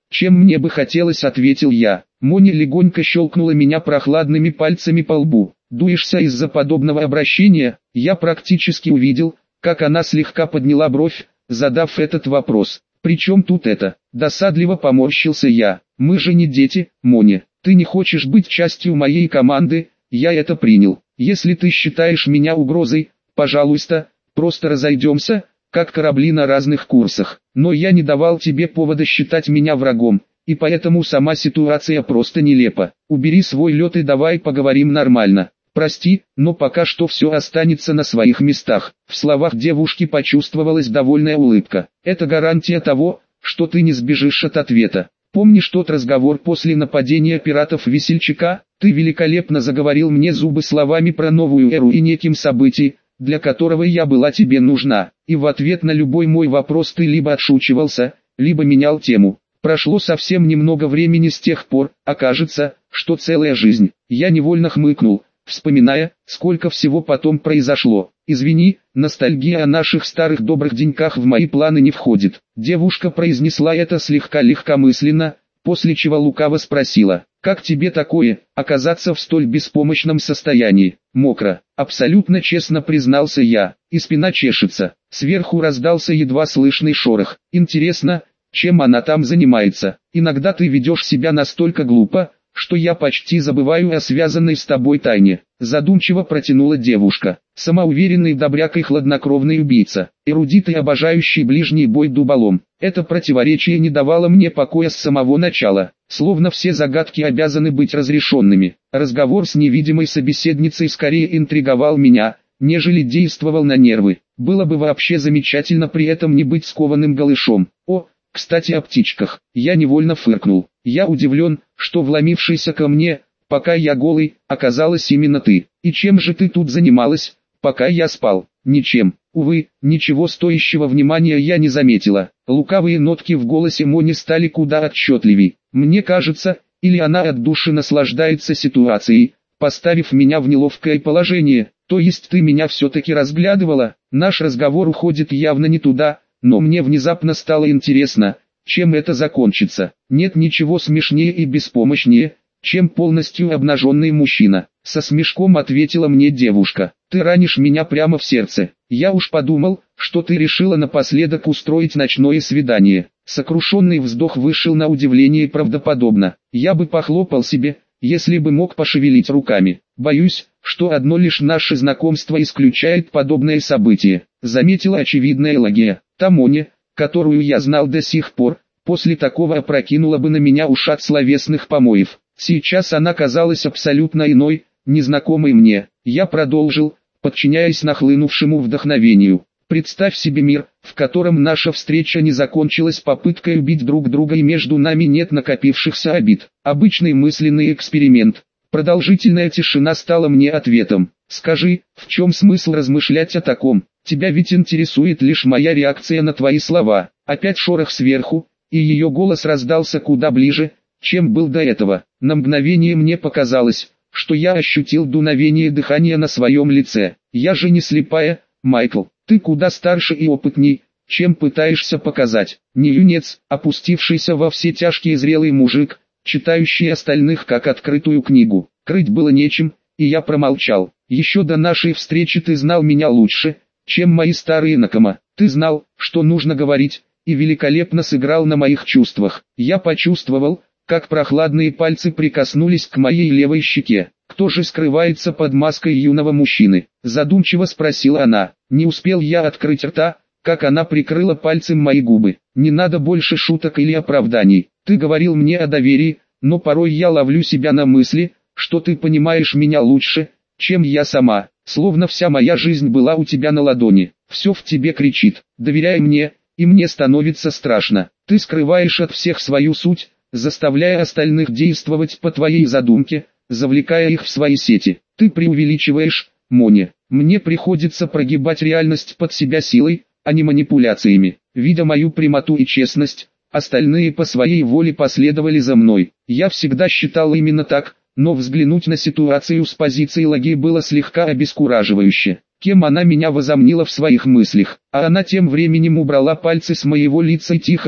чем мне бы хотелось, ответил я. Моня легонько щелкнула меня прохладными пальцами по лбу. Дуешься из-за подобного обращения? Я практически увидел, как она слегка подняла бровь, задав этот вопрос. «Причем тут это?» Досадливо поморщился я. «Мы же не дети, Моня. Ты не хочешь быть частью моей команды, я это принял. Если ты считаешь меня угрозой, пожалуйста, просто разойдемся, как корабли на разных курсах. Но я не давал тебе повода считать меня врагом, и поэтому сама ситуация просто нелепа. Убери свой лед и давай поговорим нормально. Прости, но пока что все останется на своих местах». В словах девушки почувствовалась довольная улыбка. «Это гарантия того, что ты не сбежишь от ответа. Помнишь тот разговор после нападения пиратов-весельчака? Ты великолепно заговорил мне зубы словами про новую эру и неким событий, для которого я была тебе нужна, и в ответ на любой мой вопрос ты либо отшучивался, либо менял тему. Прошло совсем немного времени с тех пор, а кажется, что целая жизнь». Я невольно хмыкнул, вспоминая, сколько всего потом произошло. «Извини, ностальгия о наших старых добрых деньках в мои планы не входит». Девушка произнесла это слегка легкомысленно, после чего лукаво спросила: «Как тебе такое, оказаться в столь беспомощном состоянии?» «Мокро», абсолютно честно признался я, и спина чешется. Сверху раздался едва слышный шорох. «Интересно, чем она там занимается? Иногда ты ведешь себя настолько глупо, что я почти забываю о связанной с тобой тайне», задумчиво протянула девушка. «Самоуверенный добряк и хладнокровный убийца, эрудит и обожающий ближний бой дуболом. Это противоречие не давало мне покоя с самого начала, словно все загадки обязаны быть разрешенными. Разговор с невидимой собеседницей скорее интриговал меня, нежели действовал на нервы. Было бы вообще замечательно при этом не быть скованным голышом. О, кстати, о птичках». Я невольно фыркнул. «Я удивлен, что вломившийся ко мне, пока я голый, оказалась именно ты. И чем же ты тут занималась, пока я спал?» «Ничем. Увы, ничего стоящего внимания я не заметила». Лукавые нотки в голосе Мони стали куда отчетливей. Мне кажется, или она от души наслаждается ситуацией, поставив меня в неловкое положение, то есть ты меня все-таки разглядывала. Наш разговор уходит явно не туда, но мне внезапно стало интересно, чем это закончится. Нет ничего смешнее и беспомощнее, чем полностью обнаженный мужчина. Со смешком ответила мне девушка. «Ты ранишь меня прямо в сердце. Я уж подумал, что ты решила напоследок устроить ночное свидание». Сокрушенный вздох вышел на удивление правдоподобно. Я бы похлопал себе, если бы мог пошевелить руками. Боюсь, что одно лишь наше знакомство исключает подобное событие, заметила очевидная Лагия. Та Моня, которую я знал до сих пор, после такого опрокинула бы на меня ушат словесных помоев. Сейчас она казалась абсолютно иной, незнакомой мне. Я продолжил, подчиняясь нахлынувшему вдохновению. Представь себе мир, в котором наша встреча не закончилась попыткой убить друг друга и между нами нет накопившихся обид. Обычный мысленный эксперимент. Продолжительная тишина стала мне ответом. Скажи, в чем смысл размышлять о таком? Тебя ведь интересует лишь моя реакция на твои слова. Опять шорох сверху, и ее голос раздался куда ближе, чем был до этого. На мгновение мне показалось, что я ощутил дуновение дыхания на своем лице. Я же не слепая, Майкл. Ты куда старше и опытней, чем пытаешься показать. Не юнец, опустившийся во все тяжкие зрелый мужик, читающий остальных как открытую книгу. Крыть было нечем, и я промолчал. Еще до нашей встречи ты знал меня лучше, чем мои старые знакомые. Ты знал, что нужно говорить, и великолепно сыграл на моих чувствах. Я почувствовал, как прохладные пальцы прикоснулись к моей левой щеке. «Кто же скрывается под маской юного мужчины?» Задумчиво спросила она. Не успел я открыть рта, как она прикрыла пальцем мои губы. «Не надо больше шуток или оправданий. Ты говорил мне о доверии, но порой я ловлю себя на мысли, что ты понимаешь меня лучше, чем я сама. Словно вся моя жизнь была у тебя на ладони. Все в тебе кричит. Доверяй мне, и мне становится страшно. Ты скрываешь от всех свою суть, заставляя остальных действовать по твоей задумке, завлекая их в свои сети. Ты преувеличиваешь, Моня. Мне приходится прогибать реальность под себя силой, а не манипуляциями. Видя мою прямоту и честность, остальные по своей воле последовали за мной. Я всегда считал именно так, но взглянуть на ситуацию с позиции Лаги было слегка обескураживающе. Кем она меня возомнила в своих мыслях, а она тем временем убрала пальцы с моего лица и тихо,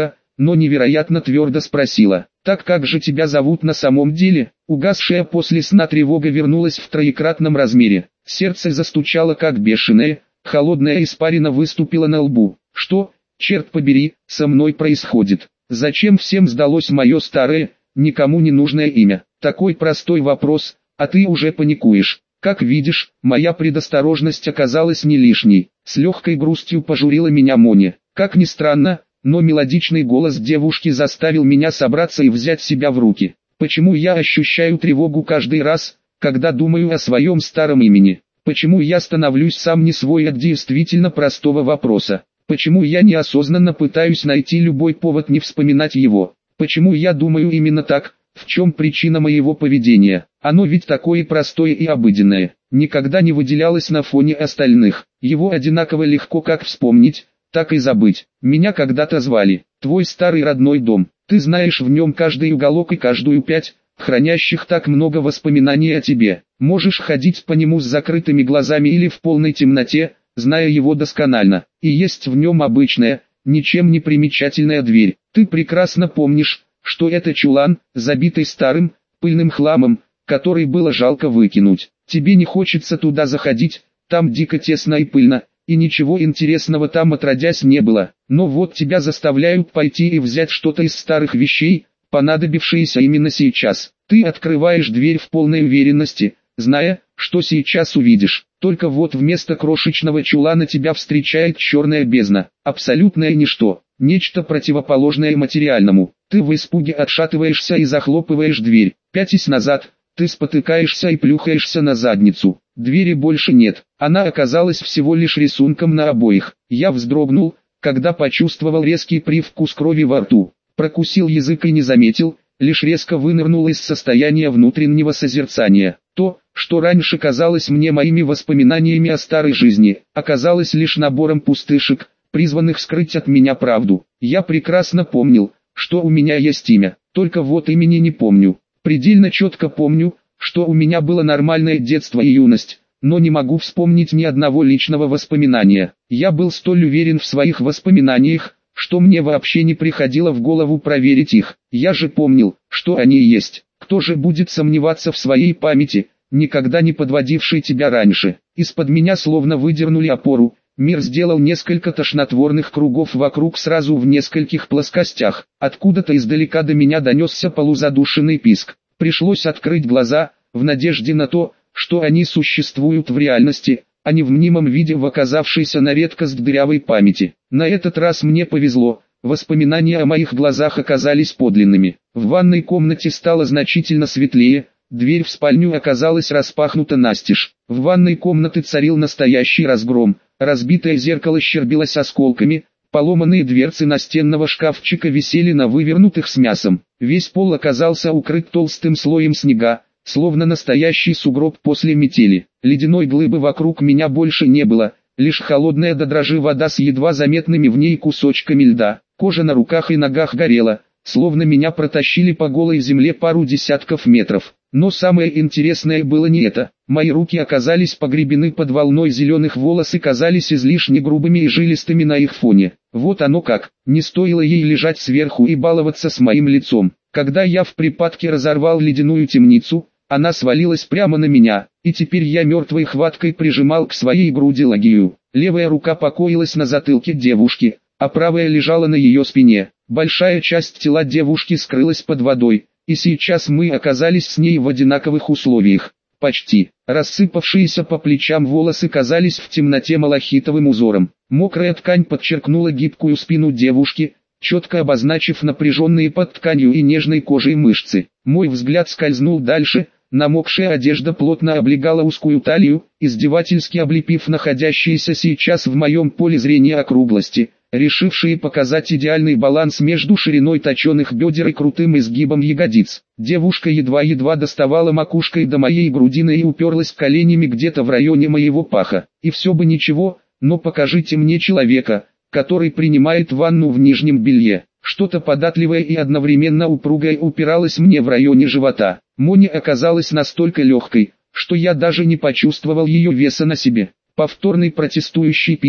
но невероятно твердо спросила: «Так как же тебя зовут на самом деле?» Угасшая после сна тревога вернулась в троекратном размере. Сердце застучало как бешеное, холодная испарина выступила на лбу. Что, черт побери, со мной происходит? Зачем всем сдалось мое старое, никому не нужное имя? Такой простой вопрос, а ты уже паникуешь. Как видишь, моя предосторожность оказалась не лишней. С легкой грустью пожурила меня Моня. Как ни странно, но мелодичный голос девушки заставил меня собраться и взять себя в руки. Почему я ощущаю тревогу каждый раз, когда думаю о своем старом имени? Почему я становлюсь сам не свой от действительно простого вопроса? Почему я неосознанно пытаюсь найти любой повод не вспоминать его? Почему я думаю именно так? В чем причина моего поведения? Оно ведь такое простое и обыденное, никогда не выделялось на фоне остальных. Его одинаково легко как вспомнить, так и забыть. Меня когда-то звали «Твой старый родной дом». Ты знаешь в нем каждый уголок и каждую пять, хранящих так много воспоминаний о тебе. Можешь ходить по нему с закрытыми глазами или в полной темноте, зная его досконально. И есть в нем обычная, ничем не примечательная дверь. Ты прекрасно помнишь, что это чулан, забитый старым, пыльным хламом, который было жалко выкинуть. Тебе не хочется туда заходить, там дико тесно и пыльно, и ничего интересного там отродясь не было. Но вот тебя заставляют пойти и взять что-то из старых вещей, понадобившееся именно сейчас. Ты открываешь дверь в полной уверенности, зная, что сейчас увидишь. Только вот вместо крошечного чулана тебя встречает черная бездна, абсолютное ничто, нечто противоположное материальному. Ты в испуге отшатываешься и захлопываешь дверь. Пятясь назад, ты спотыкаешься и плюхаешься на задницу. Двери больше нет, она оказалась всего лишь рисунком на обоих. Я вздрогнул, когда почувствовал резкий привкус крови во рту. Прокусил язык и не заметил, лишь резко вынырнул из состояния внутреннего созерцания. То, что раньше казалось мне моими воспоминаниями о старой жизни, оказалось лишь набором пустышек, призванных скрыть от меня правду. Я прекрасно помнил, что у меня есть имя, только вот имени не помню. Предельно четко помню, что у меня было нормальное детство и юность, но не могу вспомнить ни одного личного воспоминания. Я был столь уверен в своих воспоминаниях, что мне вообще не приходило в голову проверить их. Я же помнил, что они есть. Кто же будет сомневаться в своей памяти, никогда не подводившей тебя раньше? Из-под меня словно выдернули опору. Мир сделал несколько тошнотворных кругов вокруг сразу в нескольких плоскостях. Откуда-то издалека до меня донесся полузадушенный писк. Пришлось открыть глаза, в надежде на то, что они существуют в реальности, а не в мнимом виде в оказавшейся на редкость дырявой памяти. На этот раз мне повезло, воспоминания о моих глазах оказались подлинными. В ванной комнате стало значительно светлее, дверь в спальню оказалась распахнута настежь. В ванной комнате царил настоящий разгром. Разбитое зеркало щербилось осколками, поломанные дверцы настенного шкафчика висели на вывернутых с мясом. Весь пол оказался укрыт толстым слоем снега, словно настоящий сугроб после метели. Ледяной глыбы вокруг меня больше не было, лишь холодная до дрожи вода с едва заметными в ней кусочками льда. Кожа на руках и ногах горела, словно меня протащили по голой земле пару десятков метров. Но самое интересное было не это. Мои руки оказались погребены под волной зеленых волос и казались излишне грубыми и жилистыми на их фоне. Вот оно как, не стоило ей лежать сверху и баловаться с моим лицом. Когда я в припадке разорвал ледяную темницу, она свалилась прямо на меня, и теперь я мертвой хваткой прижимал к своей груди лагию. Левая рука покоилась на затылке девушки, а правая лежала на ее спине. Большая часть тела девушки скрылась под водой, и сейчас мы оказались с ней в одинаковых условиях. Почти. Рассыпавшиеся по плечам волосы казались в темноте малахитовым узором. Мокрая ткань подчеркнула гибкую спину девушки, четко обозначив напряженные под тканью и нежной кожей мышцы. Мой взгляд скользнул дальше, намокшая одежда плотно облегала узкую талию, издевательски облепив находящиеся сейчас в моем поле зрения округлости, решившие показать идеальный баланс между шириной точеных бедер и крутым изгибом ягодиц. Девушка едва-едва доставала макушкой до моей грудины и уперлась коленями где-то в районе моего паха. И все бы ничего, но покажите мне человека, который принимает ванну в нижнем белье. Что-то податливое и одновременно упругое упиралось мне в районе живота. Моня оказалась настолько легкой, что я даже не почувствовал ее веса на себе. Повторный протестующий писк,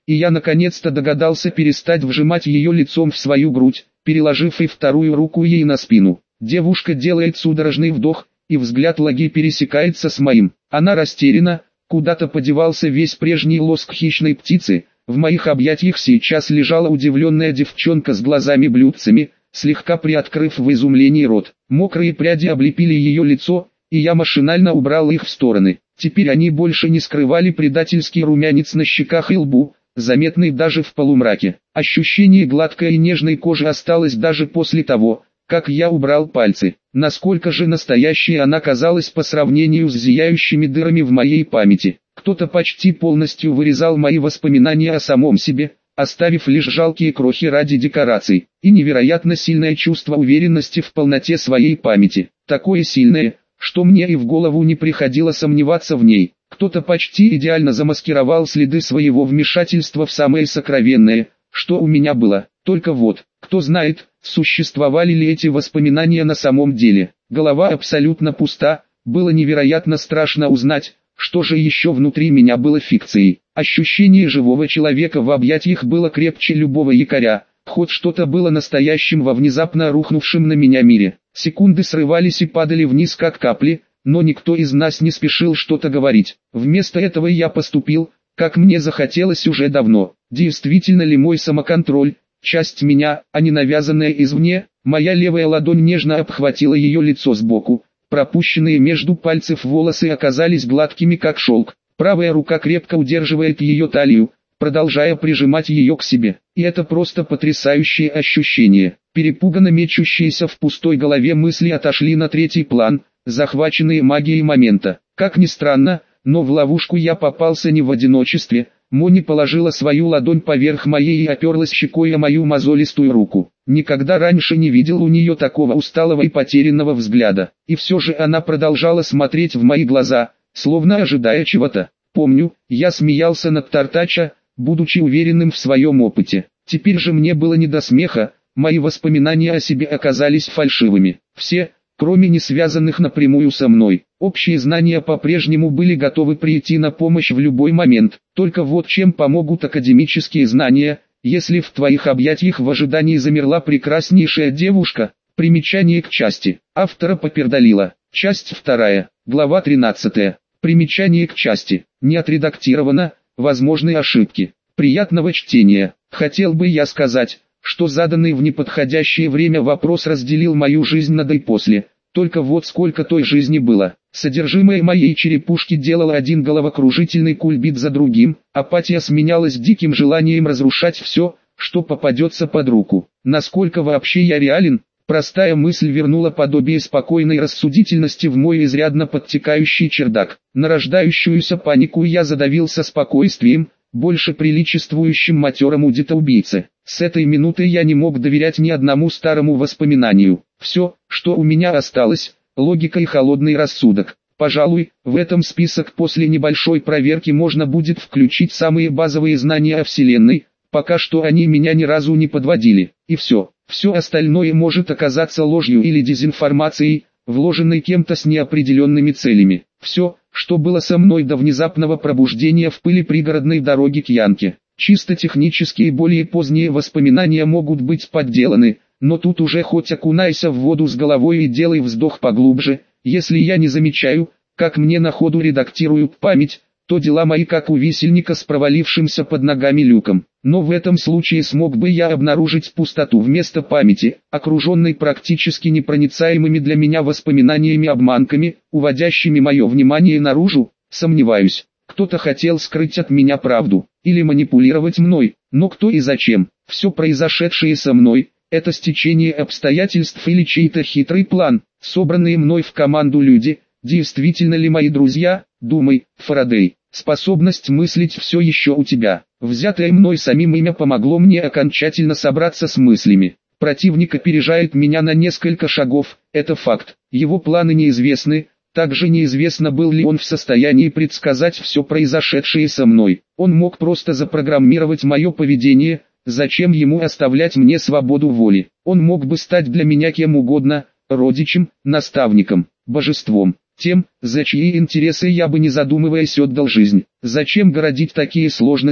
и я наконец-то догадался перестать вжимать ее лицом в свою грудь, переложив и вторую руку ей на спину. Девушка делает судорожный вдох, и взгляд Лаги пересекается с моим. Она растеряна, куда-то подевался весь прежний лоск хищной птицы. В моих объятиях сейчас лежала удивленная девчонка с глазами-блюдцами, слегка приоткрыв в изумлении рот. Мокрые пряди облепили ее лицо, и я машинально убрал их в стороны. Теперь они больше не скрывали предательский румянец на щеках и лбу, заметный даже в полумраке. Ощущение гладкой и нежной кожи осталось даже после того, как я убрал пальцы. Насколько же настоящей она казалась по сравнению с зияющими дырами в моей памяти. Кто-то почти полностью вырезал мои воспоминания о самом себе, оставив лишь жалкие крохи ради декораций, и невероятно сильное чувство уверенности в полноте своей памяти. Такое сильное, что мне и в голову не приходило сомневаться в ней. Кто-то почти идеально замаскировал следы своего вмешательства в самое сокровенное, что у меня было. Только вот, кто знает, существовали ли эти воспоминания на самом деле. Голова абсолютно пуста, было невероятно страшно узнать, что же еще внутри меня было фикцией. Ощущение живого человека в объятиях было крепче любого якоря, хоть что-то было настоящим во внезапно рухнувшем на меня мире. Секунды срывались и падали вниз как капли, но никто из нас не спешил что-то говорить. Вместо этого я поступил, как мне захотелось уже давно. Действительно ли мой самоконтроль часть меня, а не навязанная извне? Моя левая ладонь нежно обхватила ее лицо сбоку. Пропущенные между пальцев волосы оказались гладкими как шелк. Правая рука крепко удерживает ее талию, продолжая прижимать ее к себе. И это просто потрясающее ощущение. Перепуганно мечущиеся в пустой голове мысли отошли на третий план, захваченные магией момента. Как ни странно, но в ловушку я попался не в одиночестве. Мони положила свою ладонь поверх моей и оперлась щекой о мою мозолистую руку. Никогда раньше не видел у нее такого усталого и потерянного взгляда. И все же она продолжала смотреть в мои глаза, словно ожидая чего-то. Помню, я смеялся над Тартача, будучи уверенным в своем опыте. Теперь же мне было не до смеха, мои воспоминания о себе оказались фальшивыми. Все, кроме не связанных напрямую со мной. Общие знания по-прежнему были готовы прийти на помощь в любой момент. Только вот чем помогут академические знания, если в твоих объятиях в ожидании замерла прекраснейшая девушка? Примечание к части. Автора Папердалила. Часть вторая. Глава тринадцатая. Примечание к части. Не отредактировано. Возможны ошибки. Приятного чтения. Хотел бы я сказать, что заданный в неподходящее время вопрос разделил мою жизнь на до и после. Только вот сколько той жизни было. Содержимое моей черепушки делало один головокружительный кульбит за другим, апатия сменялась диким желанием разрушать все, что попадется под руку. Насколько вообще я реален? Простая мысль вернула подобие спокойной рассудительности в мой изрядно подтекающий чердак. На рождающуюся панику я задавился спокойствием, больше приличествующим матерому детоубийце. С этой минуты я не мог доверять ни одному старому воспоминанию. Все, что у меня осталось, логика и холодный рассудок. Пожалуй, в этом список после небольшой проверки можно будет включить самые базовые знания о Вселенной, пока что они меня ни разу не подводили. И все, все остальное может оказаться ложью или дезинформацией, вложенной кем-то с неопределенными целями. Все, что было со мной до внезапного пробуждения в пыли пригородной дороги к Янке. Чисто технические более поздние воспоминания могут быть подделаны, но тут уже хоть окунайся в воду с головой и делай вздох поглубже. Если я не замечаю, как мне на ходу редактируют память, то дела мои как у висельника с провалившимся под ногами люком. Но в этом случае смог бы я обнаружить пустоту вместо памяти, окруженной практически непроницаемыми для меня воспоминаниями-обманками, уводящими мое внимание наружу? Сомневаюсь. Кто-то хотел скрыть от меня правду, или манипулировать мной, но кто и зачем? Все произошедшее со мной – это стечение обстоятельств или чей-то хитрый план, собранные мной в команду люди. Действительно ли мои друзья? Думай, Фарадей. Способность мыслить все еще у тебя. Взятое мной самим имя помогло мне окончательно собраться с мыслями. Противник опережает меня на несколько шагов, это факт. Его планы неизвестны, также неизвестно, был ли он в состоянии предсказать все произошедшее со мной. Он мог просто запрограммировать мое поведение, зачем ему оставлять мне свободу воли? Он мог бы стать для меня кем угодно, родичем, наставником, божеством. Тем, за чьи интересы я бы не задумываясь отдал жизнь. Зачем городить такие сложности,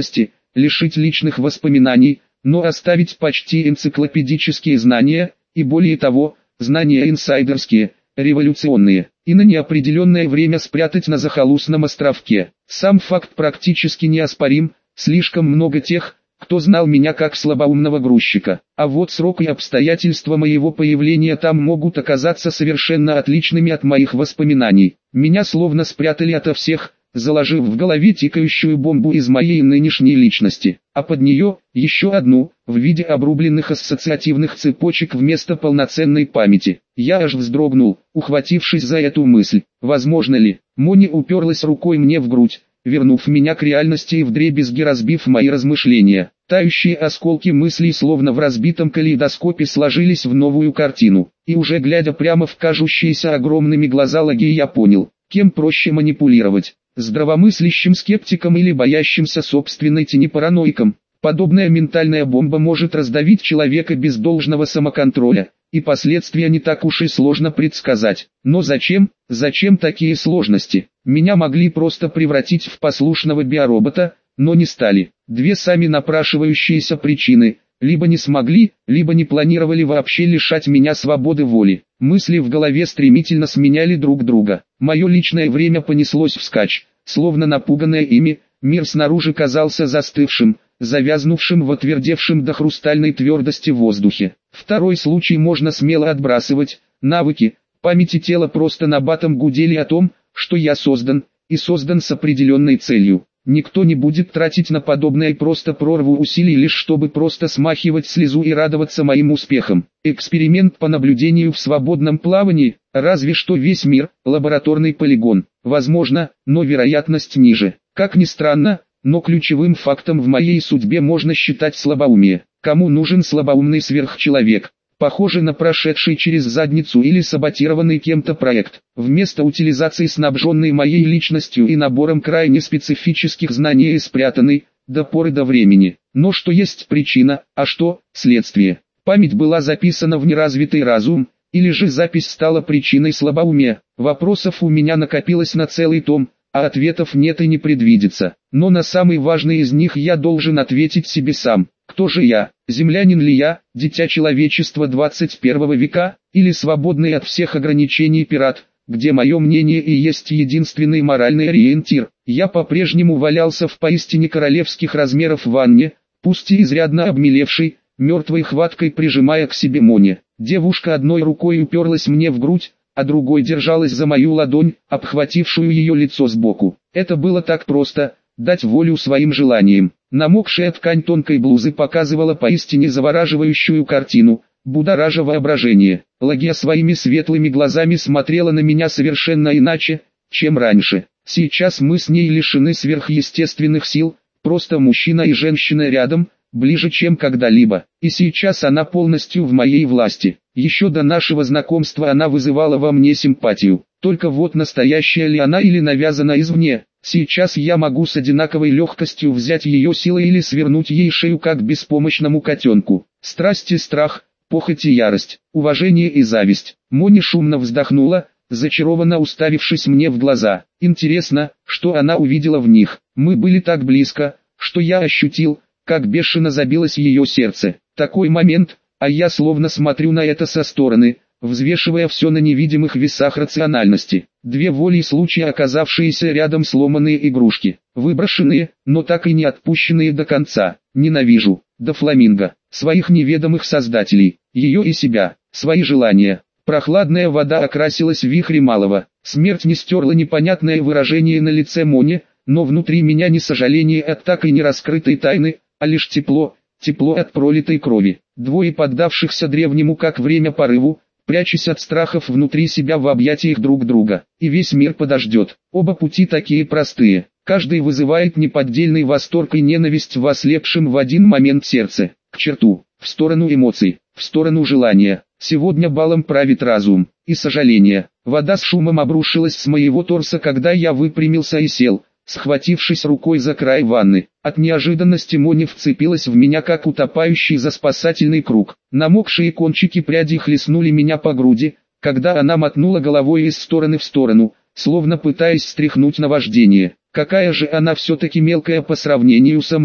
лишить личных воспоминаний, но оставить почти энциклопедические знания, и более того, знания инсайдерские, революционные, и на неопределенное время спрятать на захолустном островке. Сам факт практически неоспорим, слишком много тех, кто знал меня как слабоумного грузчика. А вот срок и обстоятельства моего появления там могут оказаться совершенно отличными от моих воспоминаний. Меня словно спрятали ото всех, заложив в голове тикающую бомбу из моей нынешней личности, а под нее еще одну, в виде обрубленных ассоциативных цепочек вместо полноценной памяти. Я аж вздрогнул, ухватившись за эту мысль. Возможно ли? Мони уперлась рукой мне в грудь, вернув меня к реальности и вдребезги разбив мои размышления. Тающие осколки мыслей словно в разбитом калейдоскопе сложились в новую картину. И уже глядя прямо в кажущиеся огромными глаза Лаги, я понял, кем проще манипулировать. Здравомыслящим скептиком или боящимся собственной тени параноиком. Подобная ментальная бомба может раздавить человека без должного самоконтроля, и последствия не так уж и сложно предсказать. Но зачем, зачем такие сложности? Меня могли просто превратить в послушного биоробота, но не стали. Две сами напрашивающиеся причины: либо не смогли, либо не планировали вообще лишать меня свободы воли. Мысли в голове стремительно сменяли друг друга. Мое личное время понеслось вскачь, словно напуганное ими, мир снаружи казался застывшим, завязнувшим в отвердевшем до хрустальной твердости воздухе. Второй случай можно смело отбрасывать. Навыки, памяти тела просто набатом гудели о том, что я создан, и создан с определенной целью. Никто не будет тратить на подобное просто прорву усилий лишь чтобы просто смахивать слезу и радоваться моим успехам. Эксперимент по наблюдению в свободном плавании, разве что весь мир, лабораторный полигон. Возможно, но вероятность ниже. Как ни странно, но ключевым фактом в моей судьбе можно считать слабоумие. Кому нужен слабоумный сверхчеловек? Похоже на прошедший через задницу или саботированный кем-то проект. Вместо утилизации, снабженной моей личностью и набором крайне специфических знаний и спрятанной, до поры до времени. Но что есть причина, а что следствие? Память была записана в неразвитый разум, или же запись стала причиной слабоумия? Вопросов у меня накопилось на целый том, а ответов нет и не предвидится. Но на самый важный из них я должен ответить себе сам. Кто же я? Землянин ли я, дитя человечества двадцать первого века, или свободный от всех ограничений пират, где мое мнение и есть единственный моральный ориентир? Я по-прежнему валялся в поистине королевских размеров ванне, пусть и изрядно обмелевший, мертвой хваткой прижимая к себе Мони. Девушка одной рукой уперлась мне в грудь, а другой держалась за мою ладонь, обхватившую ее лицо сбоку. Это было так просто, дать волю своим желаниям. Намокшая ткань тонкой блузы показывала поистине завораживающую картину, будоража воображение. Лагия своими светлыми глазами смотрела на меня совершенно иначе, чем раньше. Сейчас мы с ней лишены сверхъестественных сил, просто мужчина и женщина рядом, ближе чем когда-либо. И сейчас она полностью в моей власти. Еще до нашего знакомства она вызывала во мне симпатию. Только вот настоящая ли она или навязана извне? Сейчас я могу с одинаковой легкостью взять ее силой или свернуть ей шею как беспомощному котенку. Страсть и страх, похоть и ярость, уважение и зависть. Мони шумно вздохнула, зачарованно уставившись мне в глаза. Интересно, что она увидела в них. Мы были так близко, что я ощутил, как бешено забилось ее сердце. Такой момент, а я словно смотрю на это со стороны, взвешивая все на невидимых весах рациональности. Две волей случая, оказавшиеся рядом, сломанные игрушки, выброшенные, но так и не отпущенные до конца. Ненавижу, до фламинго, своих неведомых создателей, ее и себя, свои желания. Прохладная вода окрасилась в вихре малого. Смерть не стерла непонятное выражение на лице Мони, но внутри меня не сожаление от так и не раскрытой тайны, а лишь тепло, тепло от пролитой крови. Двое поддавшихся древнему как время порыву, прячась от страхов внутри себя в объятиях друг друга. И весь мир подождет. Оба пути такие простые. Каждый вызывает неподдельный восторг и ненависть в ослепшем в один момент сердце. К черту, в сторону эмоций, в сторону желания. Сегодня балом правит разум и сожаление. Вода с шумом обрушилась с моего торса, когда я выпрямился и сел, схватившись рукой за край ванны. От неожиданности Мони вцепилась в меня как утопающий за спасательный круг. Намокшие кончики прядей хлестнули меня по груди, когда она мотнула головой из стороны в сторону, словно пытаясь стряхнуть наваждение. Какая же она все-таки мелкая по сравнению со мной,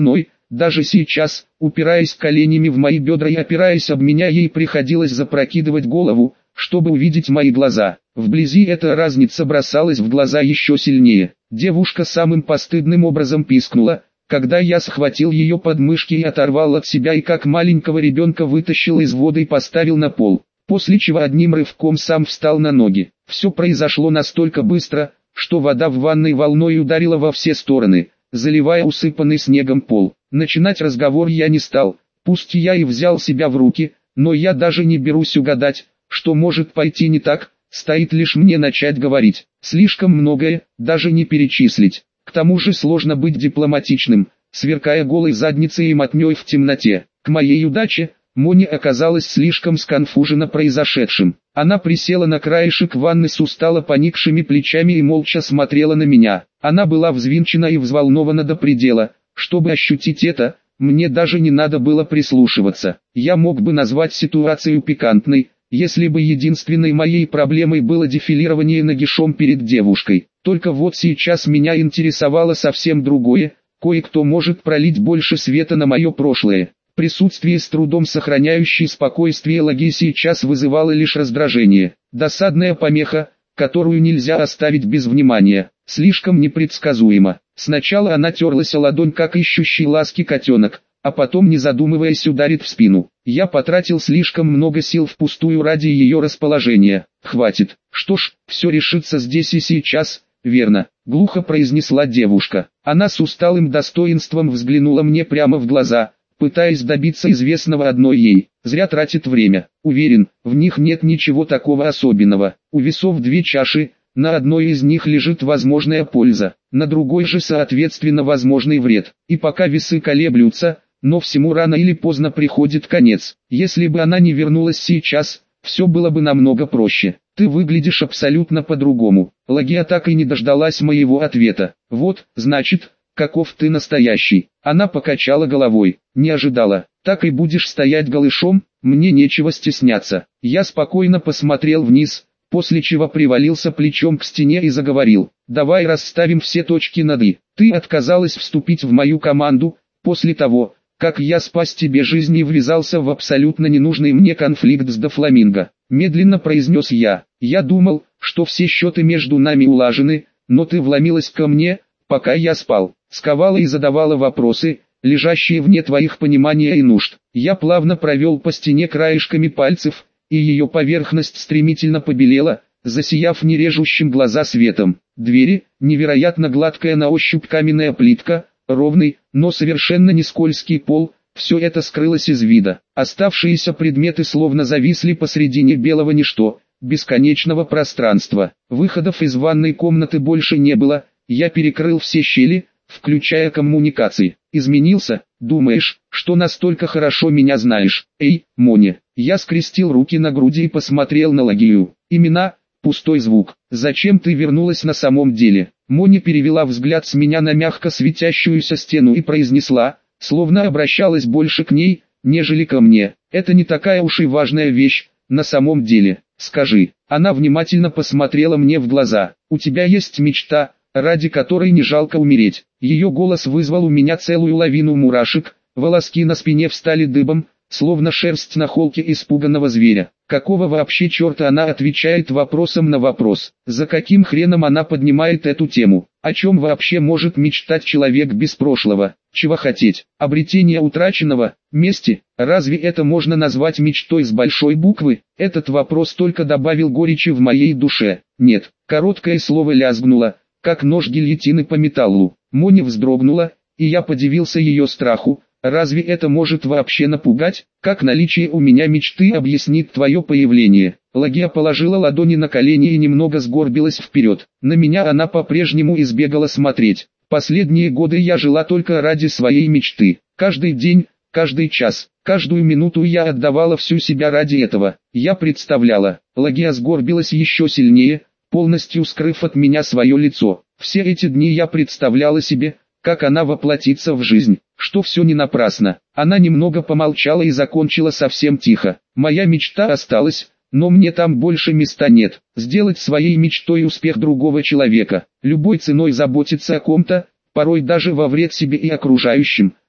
Даже сейчас, упираясь коленями в мои бедра и опираясь об меня, ей приходилось запрокидывать голову, чтобы увидеть мои глаза. Вблизи эта разница бросалась в глаза еще сильнее. Девушка самым постыдным образом пискнула, когда я схватил ее подмышки и оторвал от себя и как маленького ребенка вытащил из воды и поставил на пол, после чего одним рывком сам встал на ноги. Все произошло настолько быстро, что вода в ванной волной ударила во все стороны, заливая усыпанный снегом пол. Начинать разговор я не стал, пусть я и взял себя в руки, но я даже не берусь угадать, что может пойти не так, стоит лишь мне начать говорить. Слишком многое, даже не перечислить. К тому же сложно быть дипломатичным, сверкая голой задницей и мотней в темноте. К моей удаче, Мони оказалась слишком сконфужена произошедшим. Она присела на краешек ванны с устало поникшими плечами и молча смотрела на меня. Она была взвинчена и взволнована до предела. Чтобы ощутить это, мне даже не надо было прислушиваться. Я мог бы назвать ситуацию пикантной, если бы единственной моей проблемой было дефилирование нагишом перед девушкой. Только вот сейчас меня интересовало совсем другое, кое-кто может пролить больше света на мое прошлое. Присутствие с трудом сохраняющей спокойствие Лаги сейчас вызывало лишь раздражение. Досадная помеха, которую нельзя оставить без внимания, слишком непредсказуемо. Сначала она терлась о ладонь как ищущий ласки котенок, а потом не задумываясь ударит в спину. Я потратил слишком много сил впустую ради ее расположения. Хватит. Что ж, все решится здесь и сейчас, верно, глухо произнесла девушка. Она с усталым достоинством взглянула мне прямо в глаза, пытаясь добиться известного одной ей. Зря тратит время. Уверен, в них нет ничего такого особенного. У весов две чаши, на одной из них лежит возможная польза, на другой же соответственно возможный вред. И пока весы колеблются, но всему рано или поздно приходит конец. Если бы она не вернулась сейчас, все было бы намного проще. Ты выглядишь абсолютно по-другому. Лагия так и не дождалась моего ответа. Вот, значит, каков ты настоящий. Она покачала головой. Не ожидала. Так и будешь стоять голышом? Мне нечего стесняться. Я спокойно посмотрел вниз, после чего привалился плечом к стене и заговорил. Давай расставим все точки над «и». Ты отказалась вступить в мою команду, после того, как я спас тебе жизнь и ввязался в абсолютно ненужный мне конфликт с Дофламинго. Медленно произнес я. Я думал, что все счеты между нами улажены, но ты вломилась ко мне, пока я спал, сковала и задавала вопросы, лежащие вне твоих понимания и нужд. Я плавно провел по стене краешками пальцев, и ее поверхность стремительно побелела, засияв нережущим глаза светом. Двери, невероятно гладкая на ощупь каменная плитка, ровный, но совершенно не скользкий пол, все это скрылось из вида. Оставшиеся предметы словно зависли посредине белого ничто, бесконечного пространства. Выходов из ванной комнаты больше не было, я перекрыл все щели, включая коммуникации. Изменился, думаешь, что настолько хорошо меня знаешь? Эй, Мони. Я скрестил руки на груди и посмотрел на Лагию. Имена, пустой звук. Зачем ты вернулась на самом деле? Мони перевела взгляд с меня на мягко светящуюся стену и произнесла, словно обращалась больше к ней, нежели ко мне. Это не такая уж и важная вещь, на самом деле. Скажи. Она внимательно посмотрела мне в глаза. У тебя есть мечта, ради которой не жалко умереть. Ее голос вызвал у меня целую лавину мурашек, волоски на спине встали дыбом, словно шерсть на холке испуганного зверя. Какого вообще черта она отвечает вопросом на вопрос? За каким хреном она поднимает эту тему? О чем вообще может мечтать человек без прошлого? Чего хотеть? Обретение утраченного? Мести? Разве это можно назвать мечтой с большой буквы? Этот вопрос только добавил горечи в моей душе. Нет, короткое слово лязгнуло, как нож гильотины по металлу. Мони вздрогнула, и я подивился ее страху. Разве это может вообще напугать? Как наличие у меня мечты объяснит твое появление? Лагия положила ладони на колени и немного сгорбилась вперед. На меня она по-прежнему избегала смотреть. Последние годы я жила только ради своей мечты. Каждый день, каждый час, каждую минуту я отдавала всю себя ради этого. Я представляла. Лагия сгорбилась еще сильнее, полностью скрыв от меня свое лицо. Все эти дни я представляла себе, как она воплотится в жизнь, что все не напрасно. Она немного помолчала и закончила совсем тихо. Моя мечта осталась, но мне там больше места нет. Сделать своей мечтой успех другого человека, любой ценой заботиться о ком-то, порой даже во вред себе и окружающим,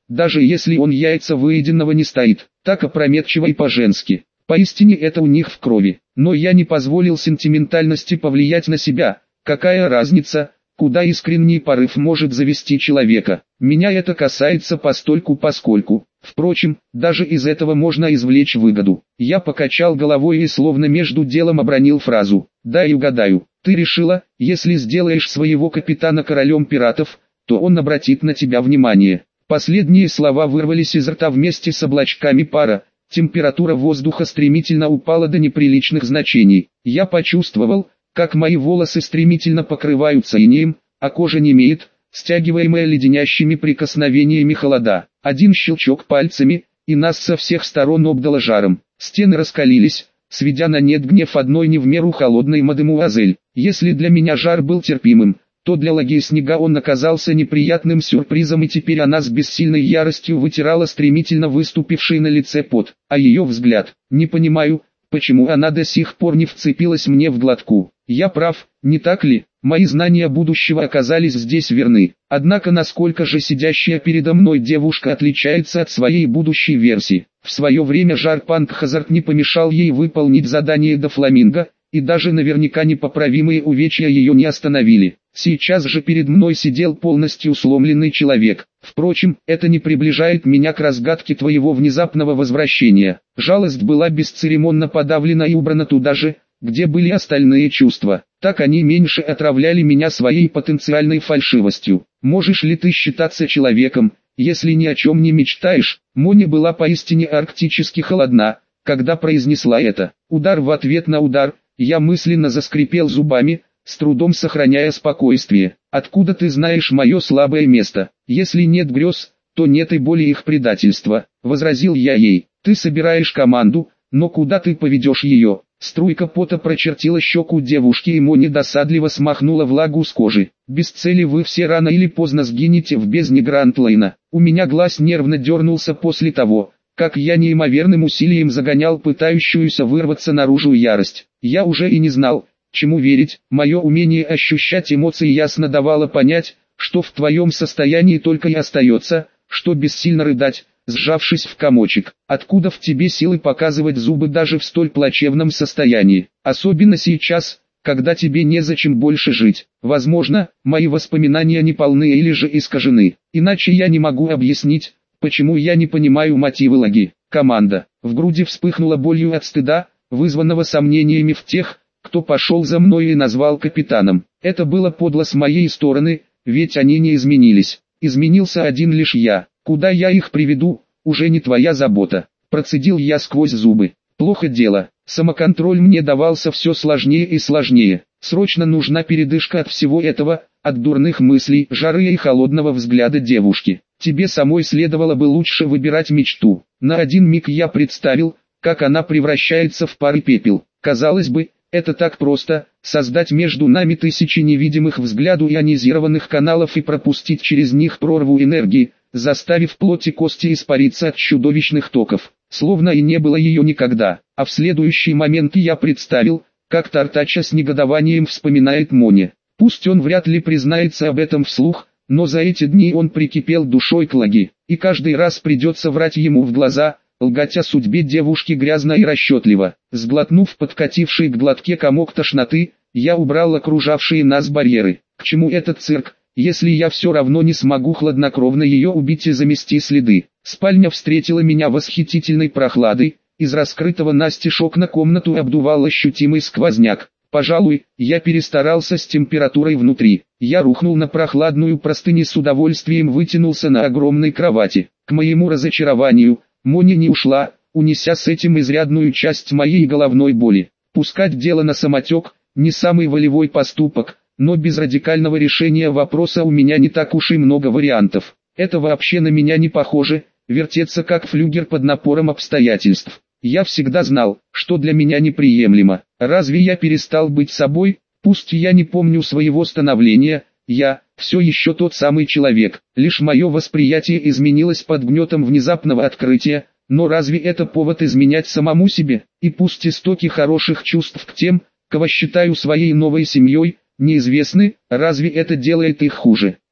даже если он яйца выеденного не стоит, так опрометчиво и по-женски. Поистине это у них в крови. Но я не позволил сентиментальности повлиять на себя. Какая разница, куда искренний порыв может завести человека? Меня это касается постольку-поскольку. Впрочем, даже из этого можно извлечь выгоду. Я покачал головой и словно между делом обронил фразу: «Дай угадаю, ты решила, если сделаешь своего капитана королем пиратов, то он обратит на тебя внимание». Последние слова вырвались из рта вместе с облачками пара. Температура воздуха стремительно упала до неприличных значений. Я почувствовал, как мои волосы стремительно покрываются инеем, а кожа немеет, стягиваемая леденящими прикосновениями холода. Один щелчок пальцами, и нас со всех сторон обдало жаром. Стены раскалились, сведя на нет гнев одной не в меру холодной мадемуазель. Если для меня жар был терпимым, то для Лаги Снега он оказался неприятным сюрпризом, и теперь она с бессильной яростью вытирала стремительно выступивший на лице пот. А ее взгляд, не понимаю, почему она до сих пор не вцепилась мне в глотку. Я прав, не так ли? Мои знания будущего оказались здесь верны. Однако насколько же сидящая передо мной девушка отличается от своей будущей версии? В свое время Жарпанг Хазард не помешал ей выполнить задание до Фламинго, и даже наверняка непоправимые увечья ее не остановили. Сейчас же перед мной сидел полностью сломленный человек. Впрочем, это не приближает меня к разгадке твоего внезапного возвращения. Жалость была бесцеремонно подавлена и убрана туда же, где были остальные чувства. Так они меньше отравляли меня своей потенциальной фальшивостью. Можешь ли ты считаться человеком, если ни о чем не мечтаешь? Моня была поистине арктически холодна, когда произнесла это. Удар в ответ на удар. Я мысленно заскрипел зубами, с трудом сохраняя спокойствие. «Откуда ты знаешь мое слабое место? Если нет грез, то нет и боли их предательства», — возразил я ей. «Ты собираешь команду, но куда ты поведешь ее?» Струйка пота прочертила щеку девушки, и Мони досадливо смахнула влагу с кожи. «Без цели вы все рано или поздно сгинете в бездне Грантлейна». У меня глаз нервно дернулся после того, как я неимоверным усилием загонял пытающуюся вырваться наружу ярость. Я уже и не знал, чему верить. Мое умение ощущать эмоции ясно давало понять, что в твоем состоянии только и остается, что бессильно рыдать, сжавшись в комочек. Откуда в тебе силы показывать зубы даже в столь плачевном состоянии? Особенно сейчас, когда тебе незачем больше жить. Возможно, мои воспоминания не полны или же искажены. Иначе я не могу объяснить, почему я не понимаю мотивы Лаги. Команда. В груди вспыхнула болью от стыда, вызванного сомнениями в тех, кто пошел за мной и назвал капитаном. Это было подло с моей стороны, ведь они не изменились. Изменился один лишь я. Куда я их приведу, уже не твоя забота. Процедил я сквозь зубы. Плохо дело. Самоконтроль мне давался все сложнее и сложнее. Срочно нужна передышка от всего этого, от дурных мыслей, жары и холодного взгляда девушки. Тебе самой следовало бы лучше выбирать мечту. На один миг я представил, как она превращается в пар и пепел. Казалось бы, это так просто, создать между нами тысячи невидимых взгляду ионизированных каналов и пропустить через них прорву энергии, заставив плоть и кости испариться от чудовищных токов, словно и не было ее никогда. А в следующий момент я представил, как Тартача с негодованием вспоминает Моне. Пусть он вряд ли признается об этом вслух, но за эти дни он прикипел душой к Лаги, и каждый раз придется врать ему в глаза, лгать о судьбе девушки грязно и расчетливо. Сглотнув подкативший к глотке комок тошноты, я убрал окружавшие нас барьеры. К чему этот цирк, если я все равно не смогу хладнокровно ее убить и замести следы? Спальня встретила меня восхитительной прохладой, из раскрытого настежь окна комнату обдувал ощутимый сквозняк. Пожалуй, я перестарался с температурой внутри. Я рухнул на прохладную простыню, с удовольствием вытянулся на огромной кровати. К моему разочарованию, Моня не ушла, унеся с этим изрядную часть моей головной боли. Пускать дело на самотек – не самый волевой поступок, но без радикального решения вопроса у меня не так уж и много вариантов. Это вообще на меня не похоже, вертеться как флюгер под напором обстоятельств. Я всегда знал, что для меня неприемлемо. Разве я перестал быть собой? Пусть я не помню своего становления, я все еще тот самый человек. Лишь мое восприятие изменилось под гнетом внезапного открытия, но разве это повод изменять самому себе? И пусть истоки хороших чувств к тем, кого считаю своей новой семьей, неизвестны, разве это делает их хуже?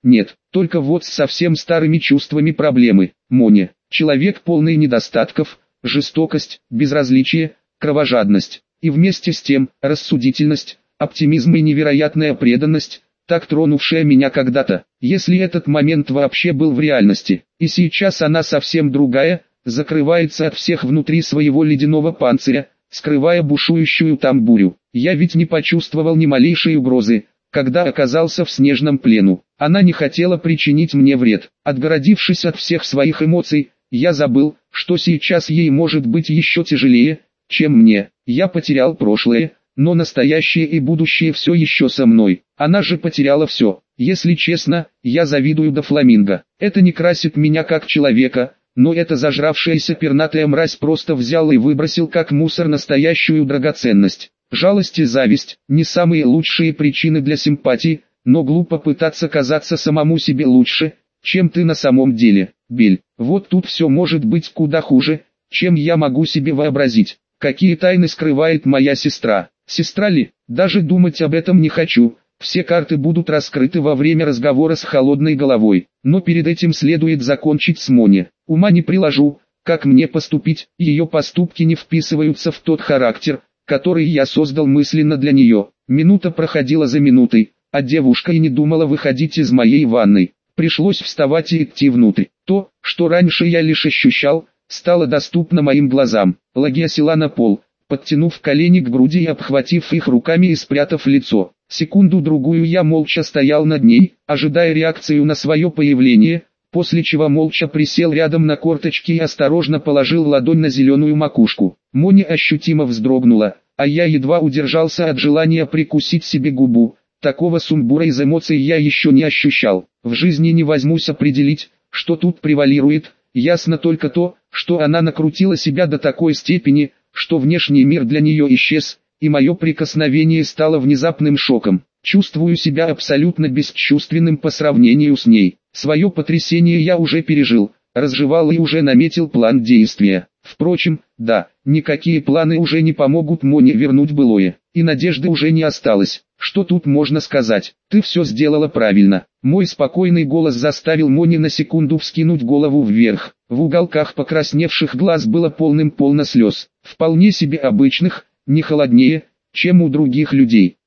Нет, только вот с совсем старыми чувствами проблемы. Моня, человек полный недостатков, жестокость, безразличие, кровожадность. И вместе с тем, рассудительность, оптимизм и невероятная преданность, так тронувшая меня когда-то, если этот момент вообще был в реальности. И сейчас она совсем другая, закрывается от всех внутри своего ледяного панциря, скрывая бушующую там бурю. Я ведь не почувствовал ни малейшей угрозы, когда оказался в снежном плену. Она не хотела причинить мне вред. Отгородившись от всех своих эмоций, я забыл, что сейчас ей может быть еще тяжелее, чем мне. Я потерял прошлое, но настоящее и будущее все еще со мной. Она же потеряла все. Если честно, я завидую до фламинго. Это не красит меня как человека, но эта зажравшаяся пернатая мразь просто взял и выбросил как мусор настоящую драгоценность. Жалость и зависть – не самые лучшие причины для симпатии, но глупо пытаться казаться самому себе лучше, чем ты на самом деле. Бель, вот тут все может быть куда хуже, чем я могу себе вообразить. Какие тайны скрывает моя сестра? Сестра ли? Даже думать об этом не хочу. Все карты будут раскрыты во время разговора с холодной головой. Но перед этим следует закончить с Мони. Ума не приложу, как мне поступить. Ее поступки не вписываются в тот характер, который я создал мысленно для нее. Минута проходила за минутой, а девушка и не думала выходить из моей ванной. Пришлось вставать и идти внутрь. То, что раньше я лишь ощущал, стало доступно моим глазам. Лагия села на пол, подтянув колени к груди и обхватив их руками и спрятав лицо. Секунду-другую я молча стоял над ней, ожидая реакцию на свое появление, после чего молча присел рядом на корточки и осторожно положил ладонь на зеленую макушку. Моня ощутимо вздрогнула, а я едва удержался от желания прикусить себе губу. Такого сумбура из эмоций я еще не ощущал. В жизни не возьмусь определить, что тут превалирует. Ясно только то, что она накрутила себя до такой степени, что внешний мир для нее исчез, и мое прикосновение стало внезапным шоком. Чувствую себя абсолютно бесчувственным по сравнению с ней. Свое потрясение я уже пережил, разжевал и уже наметил план действия. Впрочем, да, никакие планы уже не помогут Моне вернуть былое, и надежды уже не осталось. Что тут можно сказать? Ты все сделала правильно. Мой спокойный голос заставил Мони на секунду вскинуть голову вверх. В уголках покрасневших глаз было полным-полно слез. Вполне себе обычных, не холоднее, чем у других людей.